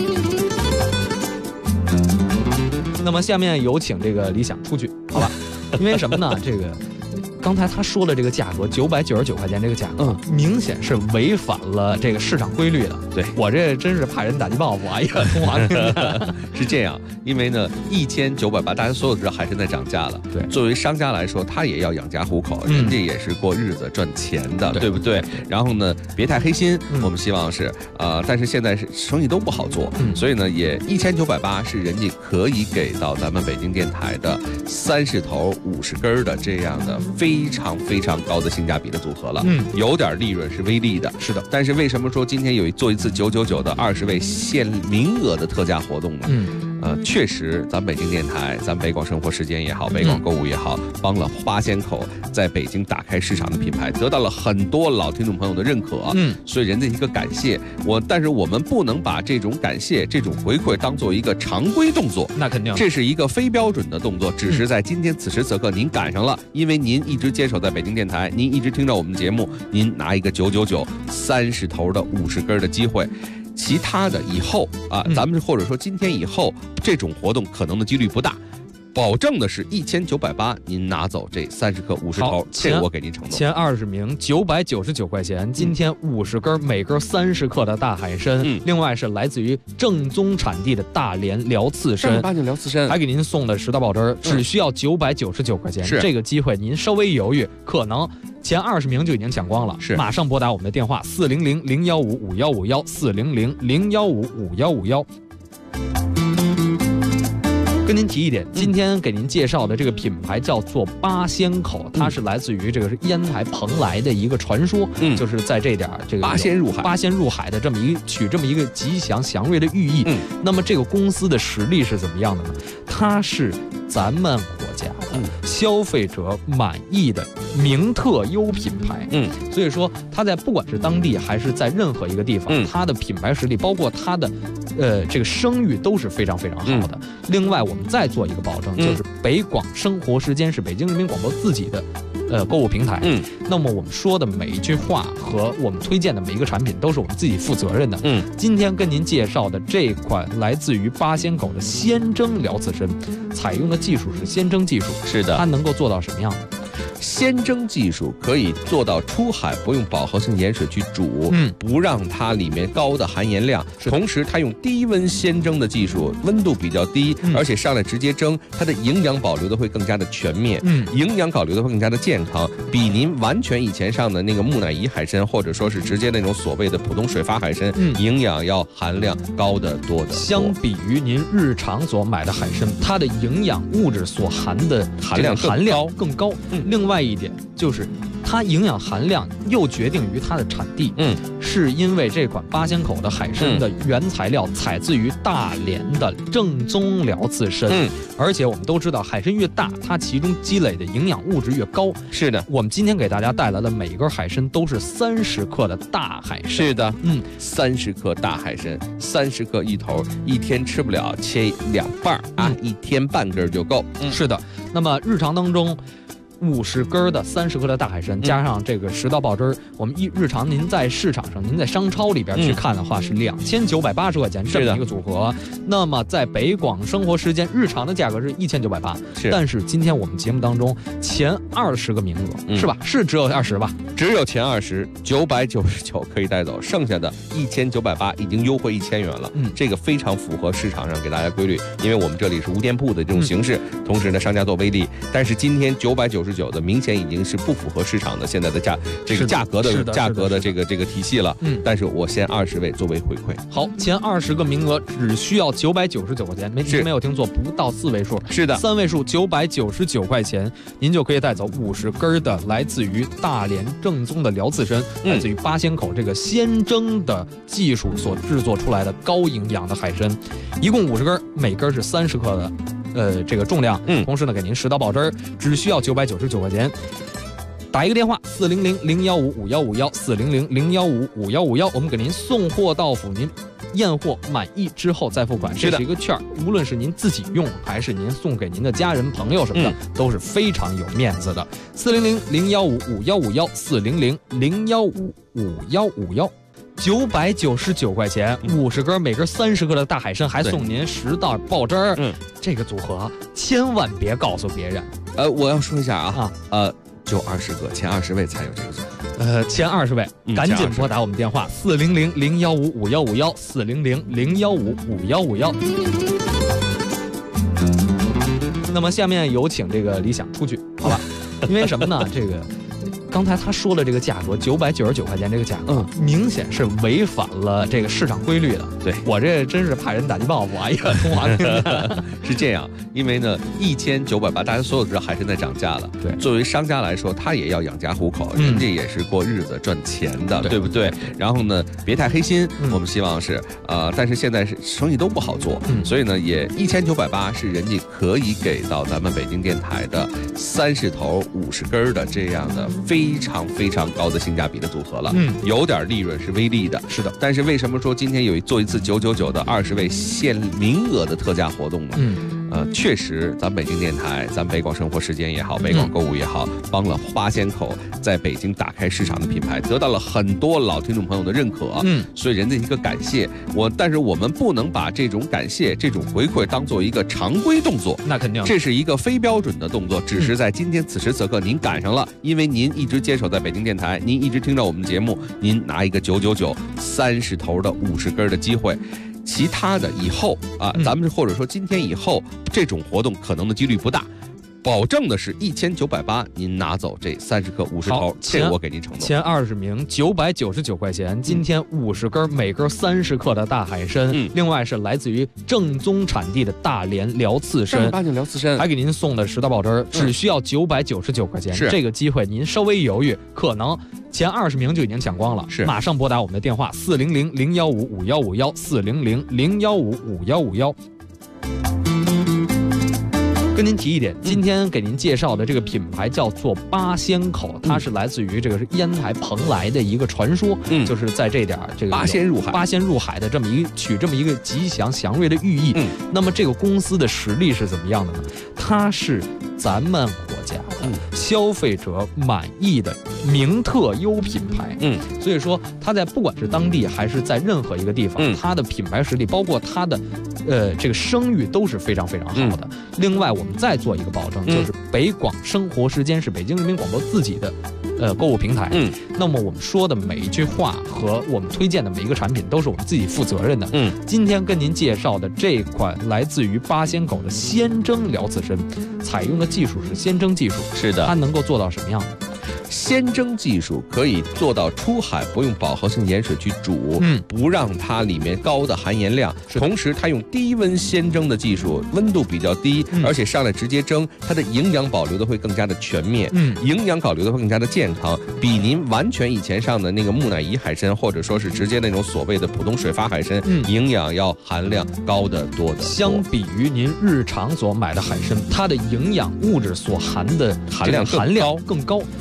那么下面有请这个李想出去，好吧？因为什么呢？这个刚才他说的这个价格999块钱，这个价格明显是违反了这个市场规律的。 对，我这真是怕人打击报复啊！一个中华人是这样，因为呢，1980，大家所有知道海参在涨价了。对，作为商家来说，他也要养家糊口，人家也是过日子赚钱的，对不对？然后呢，别太黑心，我们希望是但是现在是生意都不好做，所以呢，也1980是人家可以给到咱们北京电台的30头50根的这样的非常非常高的性价比的组合了。有点利润是微利的， 是的。 但是为什么说今天做一次999的20位限名额的特价活动呢？确实，咱北京电台，咱北广生活时间也好，北广购物也好，帮了八仙口在北京打开市场的品牌，得到了很多老听众朋友的认可。所以人家一个感谢但是我们不能把这种感谢、这种回馈当做一个常规动作， 那肯定， 这是一个非标准的动作。只是在今天此时此刻您赶上了，因为您一直坚守在北京电台，您一直听着我们的节目，您拿一个999 30头的50根的机会。其他的以后咱们或者说今天以后这种活动可能的几率不大，保证的是1980，您拿走这30克50头，这我给您承诺。 前20名999块钱，今天50根，每根30克的大海参，另外是来自于正宗产地的大连辽刺参， 正儿八经辽刺参， 还给您送的10袋爆汁，只需要999块钱。这个机会您稍微犹豫，可能前20名就已经抢光了，马上拨打我们的电话400-015-5151，400-015-5151。跟您提一点，今天给您介绍的这个品牌叫做八仙口，它是来自于这个是烟台蓬莱的一个传说，就是在这点这个八仙入海的这么一个吉祥祥瑞的寓意。那么这个公司的实力是怎么样的呢？它是咱们国家的消费者满意的名特优品牌。所以说它在不管是当地还是在任何一个地方，它的品牌实力，包括它的这个声誉都是非常非常好的。另外我们再做一个保证，就是北广生活时间是北京人民广播自己的购物平台。那么我们说的每一句话和我们推荐的每一个产品都是我们自己负责任的。今天跟您介绍的这款来自于八仙口的鲜蒸辽刺参，采用的技术是鲜蒸技术。 是的， 它能够做到什么样的？ 鲜蒸技术可以做到出海不用饱和性盐水去煮，不让它里面高的含盐量，同时它用低温鲜蒸的技术，温度比较低，而且上来直接蒸，它的营养保留的会更加的全面，营养保留的会更加的健康，比您完全以前上的那个木乃伊海参，或者说是直接那种所谓的普通水发海参，营养要含量高得多的。 相比于您日常所买的海参，它的营养物质所含的含量更高。另外一点就是它营养含量又决定于它的产地，是因为这款八仙口的海参的原材料采自于大连的正宗辽刺参，而且我们都知道海参越大，它其中积累的营养物质越高。 是的， 我们今天给大家带来的每一根海参都是30克的大海参。 是的，30克大海参，30克一头，一天吃不了，切2瓣一天半根就够。 是的，那么日常当中 50根的30克的大海参，加上这个10道爆汁儿，我们日常您在市场上，您在商超里边去看的话，是2980块钱这么一个组合。那么在北广生活时间日常的价格是1980，但是今天我们节目当中前20个名额是吧？是只有20吧？ 只有前20，999可以带走，剩下的1980已经优惠1000元了。这个非常符合市场上给大家规律，因为我们这里是无店铺的这种形式，同时呢商家做微利，但是今天999的明显已经是不符合市场的现在的价格的这个体系了。但是我先20位作为回馈。 好，前20个名额只需要999块钱，没有听错，不到4位数， 是的 ，3位数999块钱，您就可以带走50根的来自于大连正宗的辽刺参，来自于八仙口这个鲜蒸的技术所制作出来的高营养的海参，一共50根，每根是30克的这个重量，同时呢给您10道爆汁儿，只需要999块钱。打一个电话400-015-5151，400-015-5151，我们给您送货到府，您验货满意之后再付款，这是一个券，无论是您自己用还是您送给您的家人朋友什么的，都是非常有面子的。400-015-5151，400-015-5151，999块钱，50根，每根30克的大海参，还送您10道爆汁儿。这个组合千万别告诉别人。 我要说一下就20个，前20位才有这个组合。 前20位，赶紧拨打我们电话400-015-5151，400-015-5151。那么下面有请这个李想出去，好吧？因为什么呢？这个刚才他说的这个价格999块钱，这个价格明显是违反了这个市场规律的。 对， 我这真是怕人打击报复啊！一个中华民是这样，因为呢1980，大家所有知道海参在涨价了。对，作为商家来说，他也要养家糊口，人家也是过日子赚钱的，对不对？然后呢，别太黑心，我们希望是但是现在是生意都不好做，所以呢，也1980是人家可以给到咱们北京电台的30头50根的这样的非常非常高的性价比的组合了。有点利润是微利的， 是的。 但是为什么说今天做一次999的20位限名额的特价活动呢？确实，咱北京电台，咱北广生活时间也好，北广购物也好，帮了八仙口在北京打开市场的品牌，得到了很多老听众朋友的认可。所以人家一个感谢但是我们不能把这种感谢、这种回馈当做一个常规动作， 那肯定， 这是一个非标准的动作，只是在今天此时此刻您赶上了，因为您一直坚守在北京电台，您一直听着我们的节目，您拿一个999 30头的50根的机会。其他的以后咱们或者说今天以后这种活动可能的几率不大，保证的是1980，您拿走这30克50头，这我给您承诺。 前20名999块钱，今天50根，每根30克的大海参，另外是来自于正宗产地的大连辽刺参， 正儿八经辽刺参， 还给您送的10道爆汁儿，只需要999块钱。这个机会您稍微犹豫，可能前20名就已经抢光了，马上拨打我们的电话400-015-5151，400-015-5151。跟您提一点，今天给您介绍的这个品牌叫做八仙口，它是来自于这个是烟台蓬莱的一个传说，就是在这点这个八仙入海的这么一个吉祥祥瑞的寓意。那么这个公司的实力是怎么样的呢？它是咱们国家的消费者满意的名特优品牌。所以说它在不管是当地还是在任何一个地方，它的品牌实力，包括它的这个声誉都是非常非常好的。另外我们再做一个保证，就是北广生活时间是北京人民广播自己的购物平台。那么我们说的每一句话和我们推荐的每一个产品都是我们自己负责任的。今天跟您介绍的这款来自于八仙口的鲜蒸辽刺参，采用的技术是鲜蒸技术。 是的， 它能够做到什么样的？ 鲜蒸技术可以做到出海不用饱和性盐水去煮，不让它里面高的含盐量，同时它用低温鲜蒸的技术，温度比较低，而且上来直接蒸，它的营养保留的会更加的全面，营养保留的会更加的健康，比您完全以前上的那个木乃伊海参，或者说是直接那种所谓的普通水发海参，营养要含量高得多的。 相比于您日常所买的海参，它的营养物质所含的含量更高。另外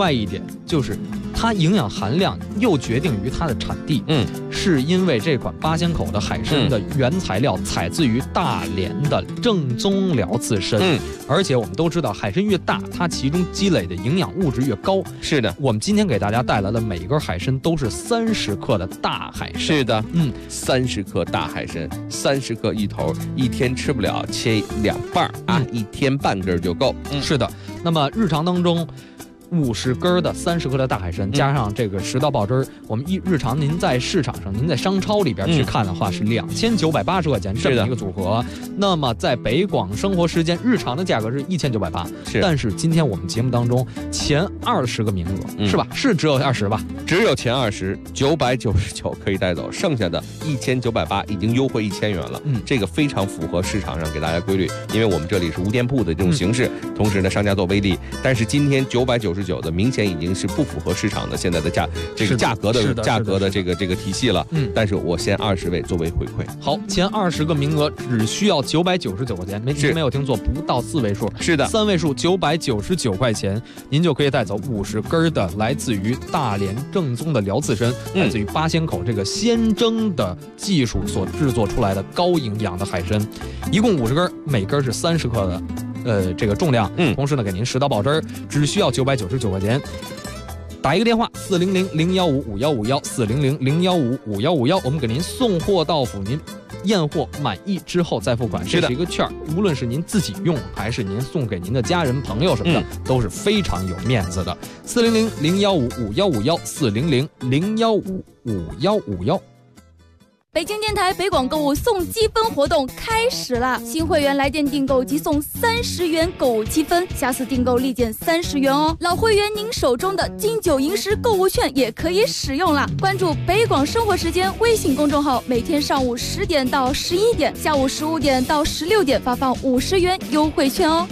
外一点就是它营养含量又决定于它的产地，是因为这款八仙口的海参的原材料采自于大连的正宗辽刺参，而且我们都知道海参越大，它其中积累的营养物质越高。 是的， 我们今天给大家带来的每一根海参都是30克的大海参。 是的，30克大海参，30克一头，一天吃不了，切2半啊，一天半根就够。 是的，那么日常当中50根的30克的大海参，加上这个10道爆汁儿，我们日常您在市场上，您在商超里边去看的话，是2980块钱这么一个组合。那么在北广生活时间日常的价格是1980，但是今天我们节目当中前20个名额，是吧？是只有20吧？ 只有前20，999可以带走，剩下的1980已经优惠1000元了。这个非常符合市场上给大家规律，因为我们这里是无店铺的这种形式，同时呢商家做微利，但是今天999的明显已经是不符合市场的现在的价格的这个体系了。但是我先20位作为回馈。 好，前20个名额只需要999块钱，没有听错，不到4位数， 是的 ，3位数999块钱，您就可以带走50根的来自于大连正宗的辽刺参，来自于八仙口这个鲜蒸的技术所制作出来的高营养的海参，一共50根，每根是30克的。这个重量，同时呢，给您10道爆汁儿，只需要999块钱。打一个电话400-015-5151，400-015-5151，我们给您送货到府，您验货满意之后再付款。这是一个券，无论是您自己用还是您送给您的家人朋友什么的，都是非常有面子的。400-015-5151，400-015-5151。 北京电台北广购物送积分活动开始了，新会员来电订购即送30元购物积分，下次订购立减30元哦。老会员您手中的金九银十购物券也可以使用了。关注北广生活时间微信公众号，每天上午10点到11点，下午15点到16点发放50元优惠券哦。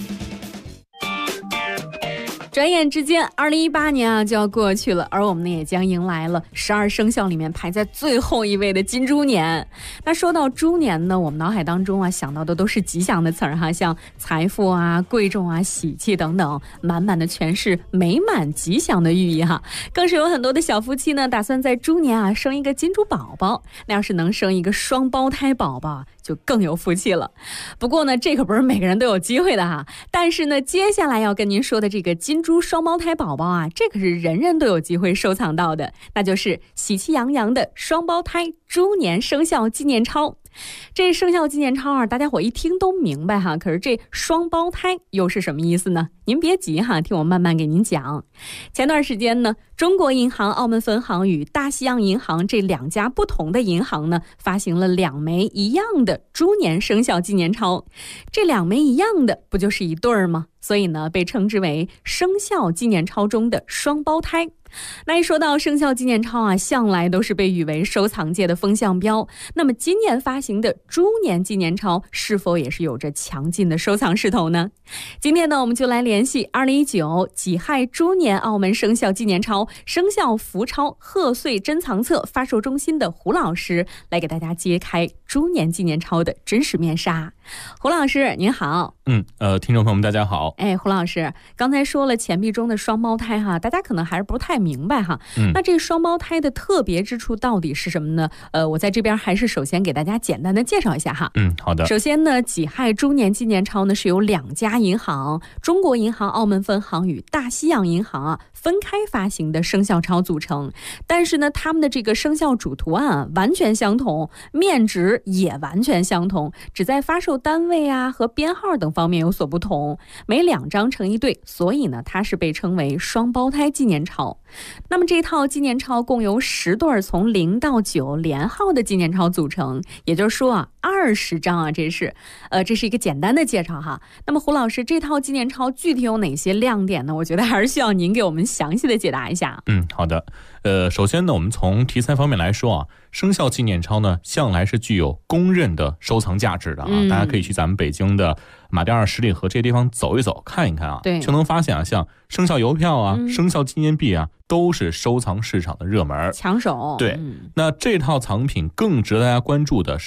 转眼之间2018年就要过去了，而我们呢也将迎来了12生肖里面排在最后一位的金猪年。那说到猪年呢，我们脑海当中想到的都是吉祥的词儿哈，像财富贵重喜气等等，满满的全是美满吉祥的寓意哈。更是有很多的小夫妻呢打算在猪年生一个金猪宝宝，那要是能生一个双胞胎宝宝就更有福气了。不过呢，这可不是每个人都有机会的哈。但是呢，接下来要跟您说的这个金猪双胞胎宝宝这个是人人都有机会收藏到的，那就是喜气洋洋的双胞胎猪年生肖纪念钞。这生肖纪念钞大家伙一听都明白哈，可是这双胞胎又是什么意思呢？您别急哈，听我慢慢给您讲。前段时间呢，中国银行澳门分行与大西洋银行这2家不同的银行呢，发行了2枚一样的猪年生肖纪念钞。这2枚一样的不就是一对儿吗？所以呢，被称之为生肖纪念钞中的双胞胎。那一说到生肖纪念钞向来都是被誉为收藏界的风向标。那么今年发行的猪年纪念钞是否也是有着强劲的收藏势头呢？今天呢，我们就来联系2019己亥猪年澳门生肖纪念钞生肖福钞贺岁珍藏册发售中心的胡老师，来给大家揭开猪年纪念钞的真实面纱。胡老师您好。 听众朋友们大家好。 胡老师刚才说了钱币中的双胞胎大家可能还是不太明白哈。那这双胞胎的特别之处到底是什么呢？我在这边还是首先给大家简单的介绍一下哈。 好的。 首先呢，己亥猪年纪念钞呢是由2家银行，中国银行澳门分行与大西洋银行分开发行的生肖钞组成，但是呢，他们的这个生肖主图案完全相同，面值也完全相同，只在发售单位和编号等方面有所不同，每2张成一对，所以呢，它是被称为双胞胎纪念钞。那么这套纪念钞共由10对从0到9连号的纪念钞组成，也就是说20张这是一个简单的介绍哈。那么胡老师，这套纪念钞具体有哪些亮点呢？我觉得还是需要您给我们详细的解答一下。 好的。首先呢，我们从题材方面来说生肖纪念钞呢向来是具有公认的收藏价值的大家可以去咱们北京的马甸二十里河这些地方走一走看一看对， 就能发现像生肖邮票生肖纪念币都是收藏市场的热门抢手。 对，那这套藏品更值得大家关注的是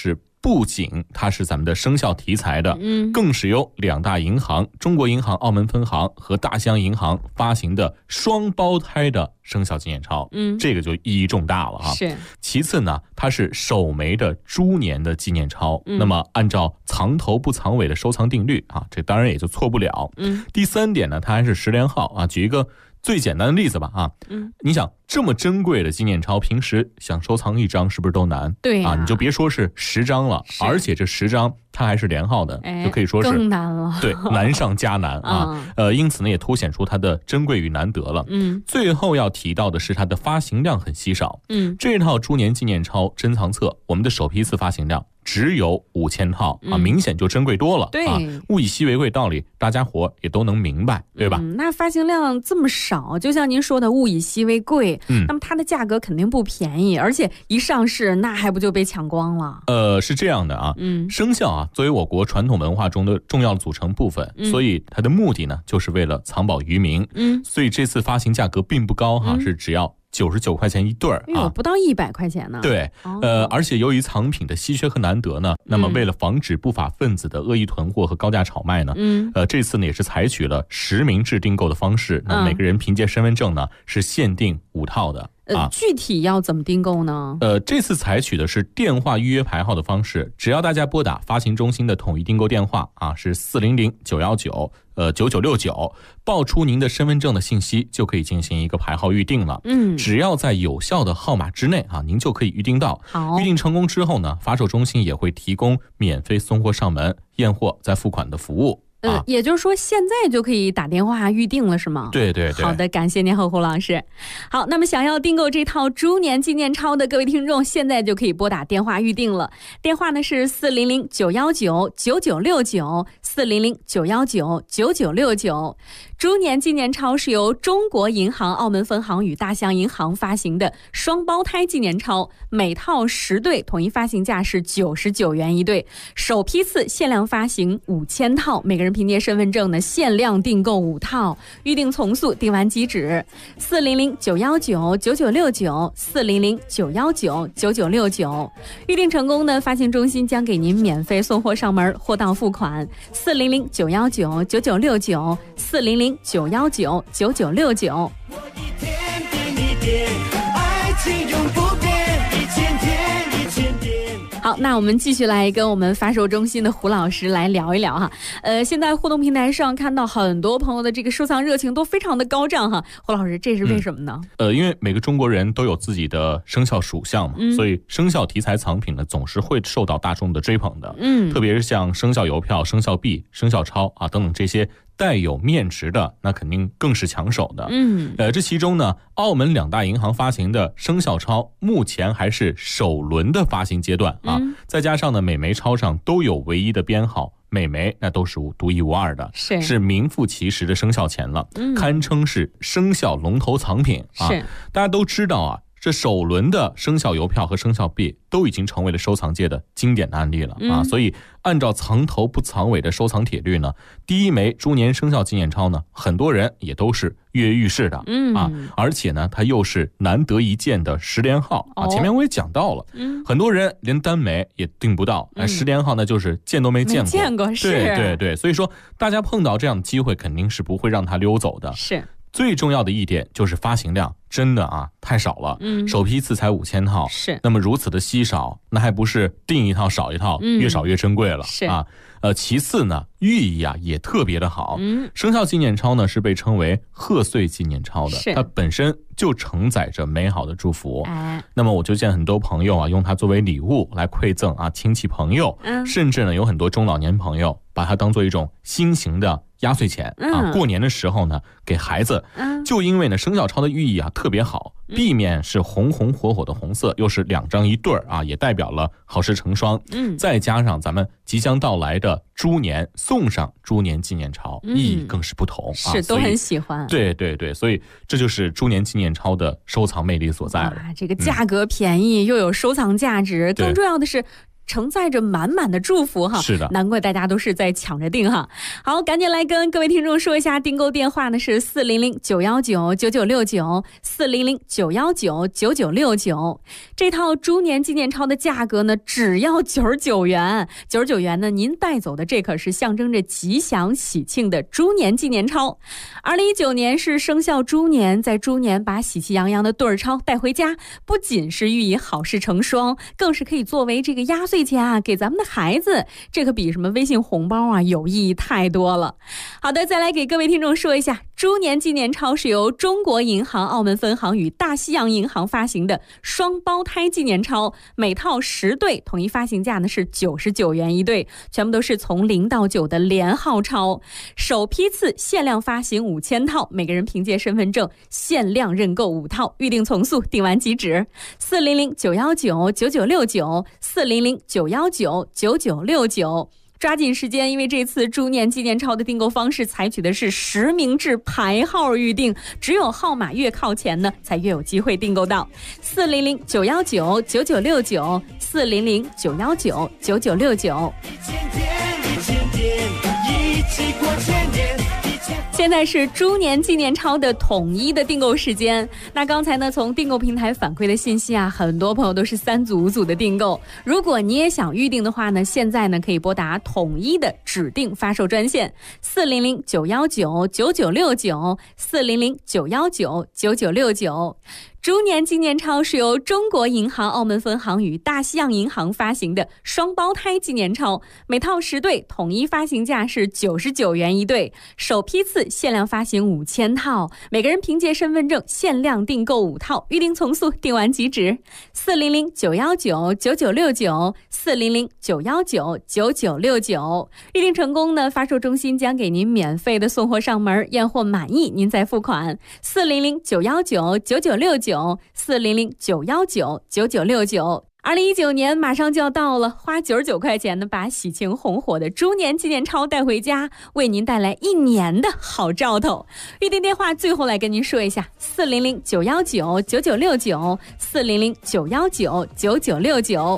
不仅它是咱们的生肖题材的，更是由2大银行中国银行澳门分行和大西洋银行发行的双胞胎的生肖纪念钞，这个就意义重大了哈。 是。 其次呢，它是首枚的猪年的纪念钞，那么按照藏头不藏尾的收藏定律啊，这当然也就错不了。第3点呢，它还是10连号啊。举一个最简单的例子吧啊，你想这么珍贵的纪念钞，平时想收藏1张是不是都难？ 对啊，你就别说是10张了，而且这10张它还是连号的，就可以说是更难了。 对，难上加难啊。因此呢，也凸显出它的珍贵与难得了。最后要提到的是它的发行量很稀少。这套猪年纪念钞珍藏册，我们的首批次发行量只有5000套啊，明显就珍贵多了。 对， 物以稀为贵道理，大家伙也都能明白，对吧？ 那发行量这么少，就像您说的，物以稀为贵，那么它的价格肯定不便宜，而且一上市，那还不就被抢光了？ 是这样的啊，生肖啊，作为我国传统文化中的重要组成部分，所以它的目的呢，就是为了藏宝于民。所以这次发行价格并不高哈，是只要99块钱一对啊， 不到100块钱呢。 对，而且由于藏品的稀缺和难得呢，那么为了防止不法分子的恶意囤货和高价炒卖呢，这次呢也是采取了实名制订购的方式，那每个人凭借身份证呢是限定5套的。 具体要怎么订购呢？ 这次采取的是电话预约排号的方式，只要大家拨打发行中心的统一订购电话啊，是400-919-9969，报出您的身份证的信息，就可以进行一个排号预定了。只要在有效的号码之内啊，您就可以预定到。预定成功之后呢，发售中心也会提供免费送货上门、验货再付款的服务。 也就是说现在就可以打电话预定了是吗？ 对对对。 好的，感谢您胡老师。好，那么想要订购这套猪年纪念钞的各位听众，现在就可以拨打电话预定了。电话呢是400-919-9969，400-919-9969。猪年纪念钞是由中国银行澳门分行与大西洋银行发行的双胞胎纪念钞，每套10对，统一发行价是99元一对，首批次限量发行5000套，每个人凭借身份证呢限量订购5套，预定从速，订完即止。400-919-9969，400-919-9969，预定成功呢，发行中心将给您免费送货上门，货到付款。400-919-9969，400-919-9969。好，那我们继续来跟我们发售中心的胡老师来聊一聊哈。现在互动平台上看到很多朋友的这个收藏热情都非常的高涨哈。胡老师，这是为什么呢？ 因为每个中国人都有自己的生肖属相嘛，所以生肖题材藏品呢总是会受到大众的追捧的。特别是像生肖邮票、生肖币、生肖钞啊等等这些带有面值的，那肯定更是抢手的。这其中呢，澳门2大银行发行的生肖钞目前还是首轮的发行阶段啊，再加上呢每枚钞上都有唯一的编号，每枚那都是独一无二的，是名副其实的生肖钱了，堪称是生肖龙头藏品啊。大家都知道啊，这首轮的生肖邮票和生肖币都已经成为了收藏界的经典的案例了啊，所以按照藏头不藏尾的收藏铁律呢，第1枚猪年生肖纪念钞呢，很多人也都是跃跃欲试的啊，而且呢，它又是难得一见的10连号啊。前面我也讲到了，很多人连单枚也订不到，10连号呢就是见都没见过，对对对，所以说大家碰到这样的机会，肯定是不会让它溜走的。 是。 最重要的一点就是发行量真的啊太少了，首批次才5000套， 是。 那么如此的稀少，那还不是订一套少一套，越少越珍贵了啊。其次呢，寓意啊也特别的好。生肖纪念钞呢是被称为贺岁纪念钞的，它本身就承载着美好的祝福。那么我就见很多朋友啊用它作为礼物来馈赠啊亲戚朋友，甚至呢有很多中老年朋友把它当做一种新型的压岁钱啊，过年的时候呢给孩子。就因为呢生肖钞的寓意啊特别好，避免是红红火火的红色，又是2张一对啊，也代表了好事成双。再加上咱们即将到来的猪年，送上猪年纪念钞，意义更是不同啊， 是都很喜欢。 对对对，所以这就是猪年纪念钞的收藏魅力所在了。 这个价格便宜，又有收藏价值，更重要的是承载着满满的祝福哈。 是的， 难怪大家都是在抢着订哈。好，赶紧来跟各位听众说一下，订购电话呢是400-919-9969，400-919-9969。这套猪年纪念钞的价格呢，只要99元。99元呢，您带走的这可是象征着吉祥喜庆的猪年纪念钞。2019年是生肖猪年，在猪年把喜气洋洋的对儿钞带回家，不仅是寓意好事成双，更是可以作为这个压岁钱啊，给咱们的孩子，这可比什么微信红包啊有意义太多了。好的，再来给各位听众说一下，猪年纪念钞是由中国银行澳门分行与大西洋银行发行的双胞胎纪念钞，每套10对，统一发行价呢是99元一对，全部都是从0到9的连号钞，首批次限量发行5000套，每个人凭借身份证限量认购5套，预订从速，订完即止。400-919-9969，400-919-9969。抓紧时间，因为这次猪年纪念钞的订购方式采取的是实名制排号预订，只有号码越靠前呢，才越有机会订购到。400-919-9969，400-919-9969。现在是猪年纪念钞的统一的订购时间。那刚才呢，从订购平台反馈的信息啊，很多朋友都是3组5组的订购。如果你也想预订的话呢，现在呢可以拨打统一的指定发售专线400-919-9969，400-919-9969。猪年纪念钞是由中国银行澳门分行与大西洋银行发行的双胞胎纪念钞，每套10对，统一发行价是99元一对，首批次限量发行5000套，每个人凭借身份证限量订购5套，预订从速，订完即止。400-919-9969，400-919-9969。预订成功呢，发售中心将给您免费的送货上门，验货满意您再付款。400-919-9969，400-919-9969。2019年马上就要到了，花99块钱呢，把喜庆红火的猪年纪念钞带回家，为您带来1年的好兆头。预订电话最后来跟您说一下：400-919-9969，400-919-9969。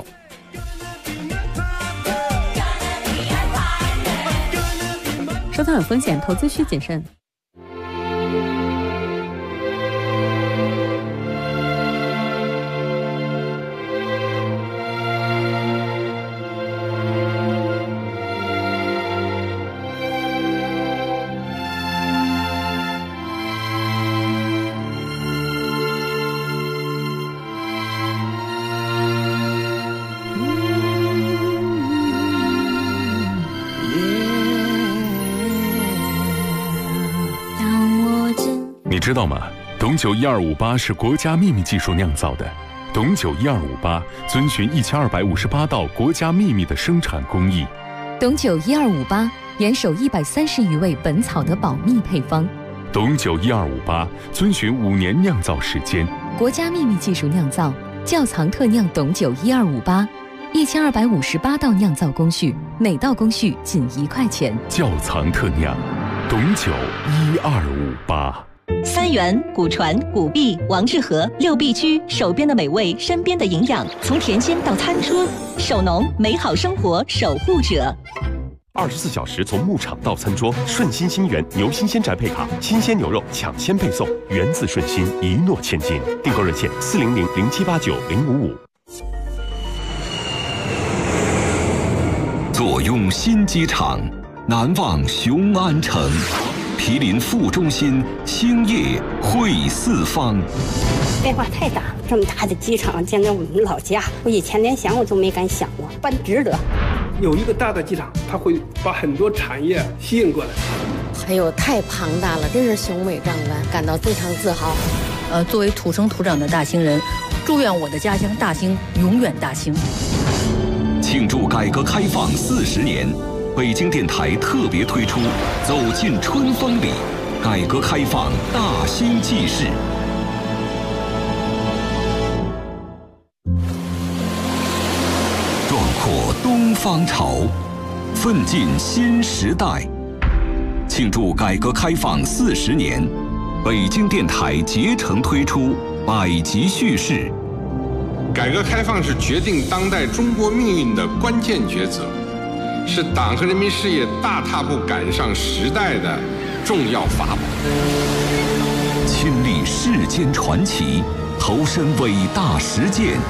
收藏有风险，投资需谨慎。 你知道吗？董酒1258是国家秘密技术酿造的。董酒1258遵循1258道国家秘密的生产工艺。 董酒1258严守130余味本草的保密配方。 董酒1258遵循5年酿造时间， 国家秘密技术酿造，窖藏特酿董酒1258，1258道酿造工序，每道工序仅1块钱。 窖藏特酿，董酒1258。 三元、古传、古币、王致和6必居，手边的美味，身边的营养，从甜心到餐桌，手农美好生活守护者。 24小时从牧场到餐桌，顺心新源牛新鲜宅配卡，新鲜牛肉抢先配送，源自顺心，一诺千金。订购热线400-0789-055。 坐拥新机场，难忘雄安城。毗邻副中心，兴业汇四方。 变化太大，这么大的机场建在我们老家，我以前连想我都没敢想过，办值得。 有一个大的机场，它会把很多产业吸引过来。 哎呦，太庞大了，真是雄伟壮观，感到非常自豪。作为土生土长的大兴人，祝愿我的家乡大兴永远大兴。 庆祝改革开放40年。北京电台特别推出《走进春风里》，改革开放大兴纪事。壮阔东方潮，奋进新时代。庆祝改革开放40年，北京电台竭诚推出百集叙事， 改革开放是决定当代中国命运的关键抉择，是党和人民事业大踏步赶上时代的重要法宝。 亲历世间传奇，投身伟大实践，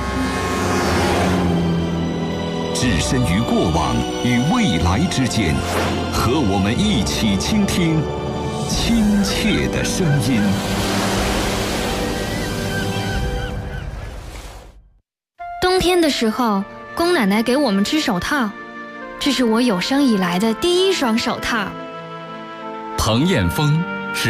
置身于过往与未来之间，和我们一起倾听亲切的声音。 冬天的时候，宫奶奶给我们织手套，这是我有生以来的第一双手套。 彭艳峰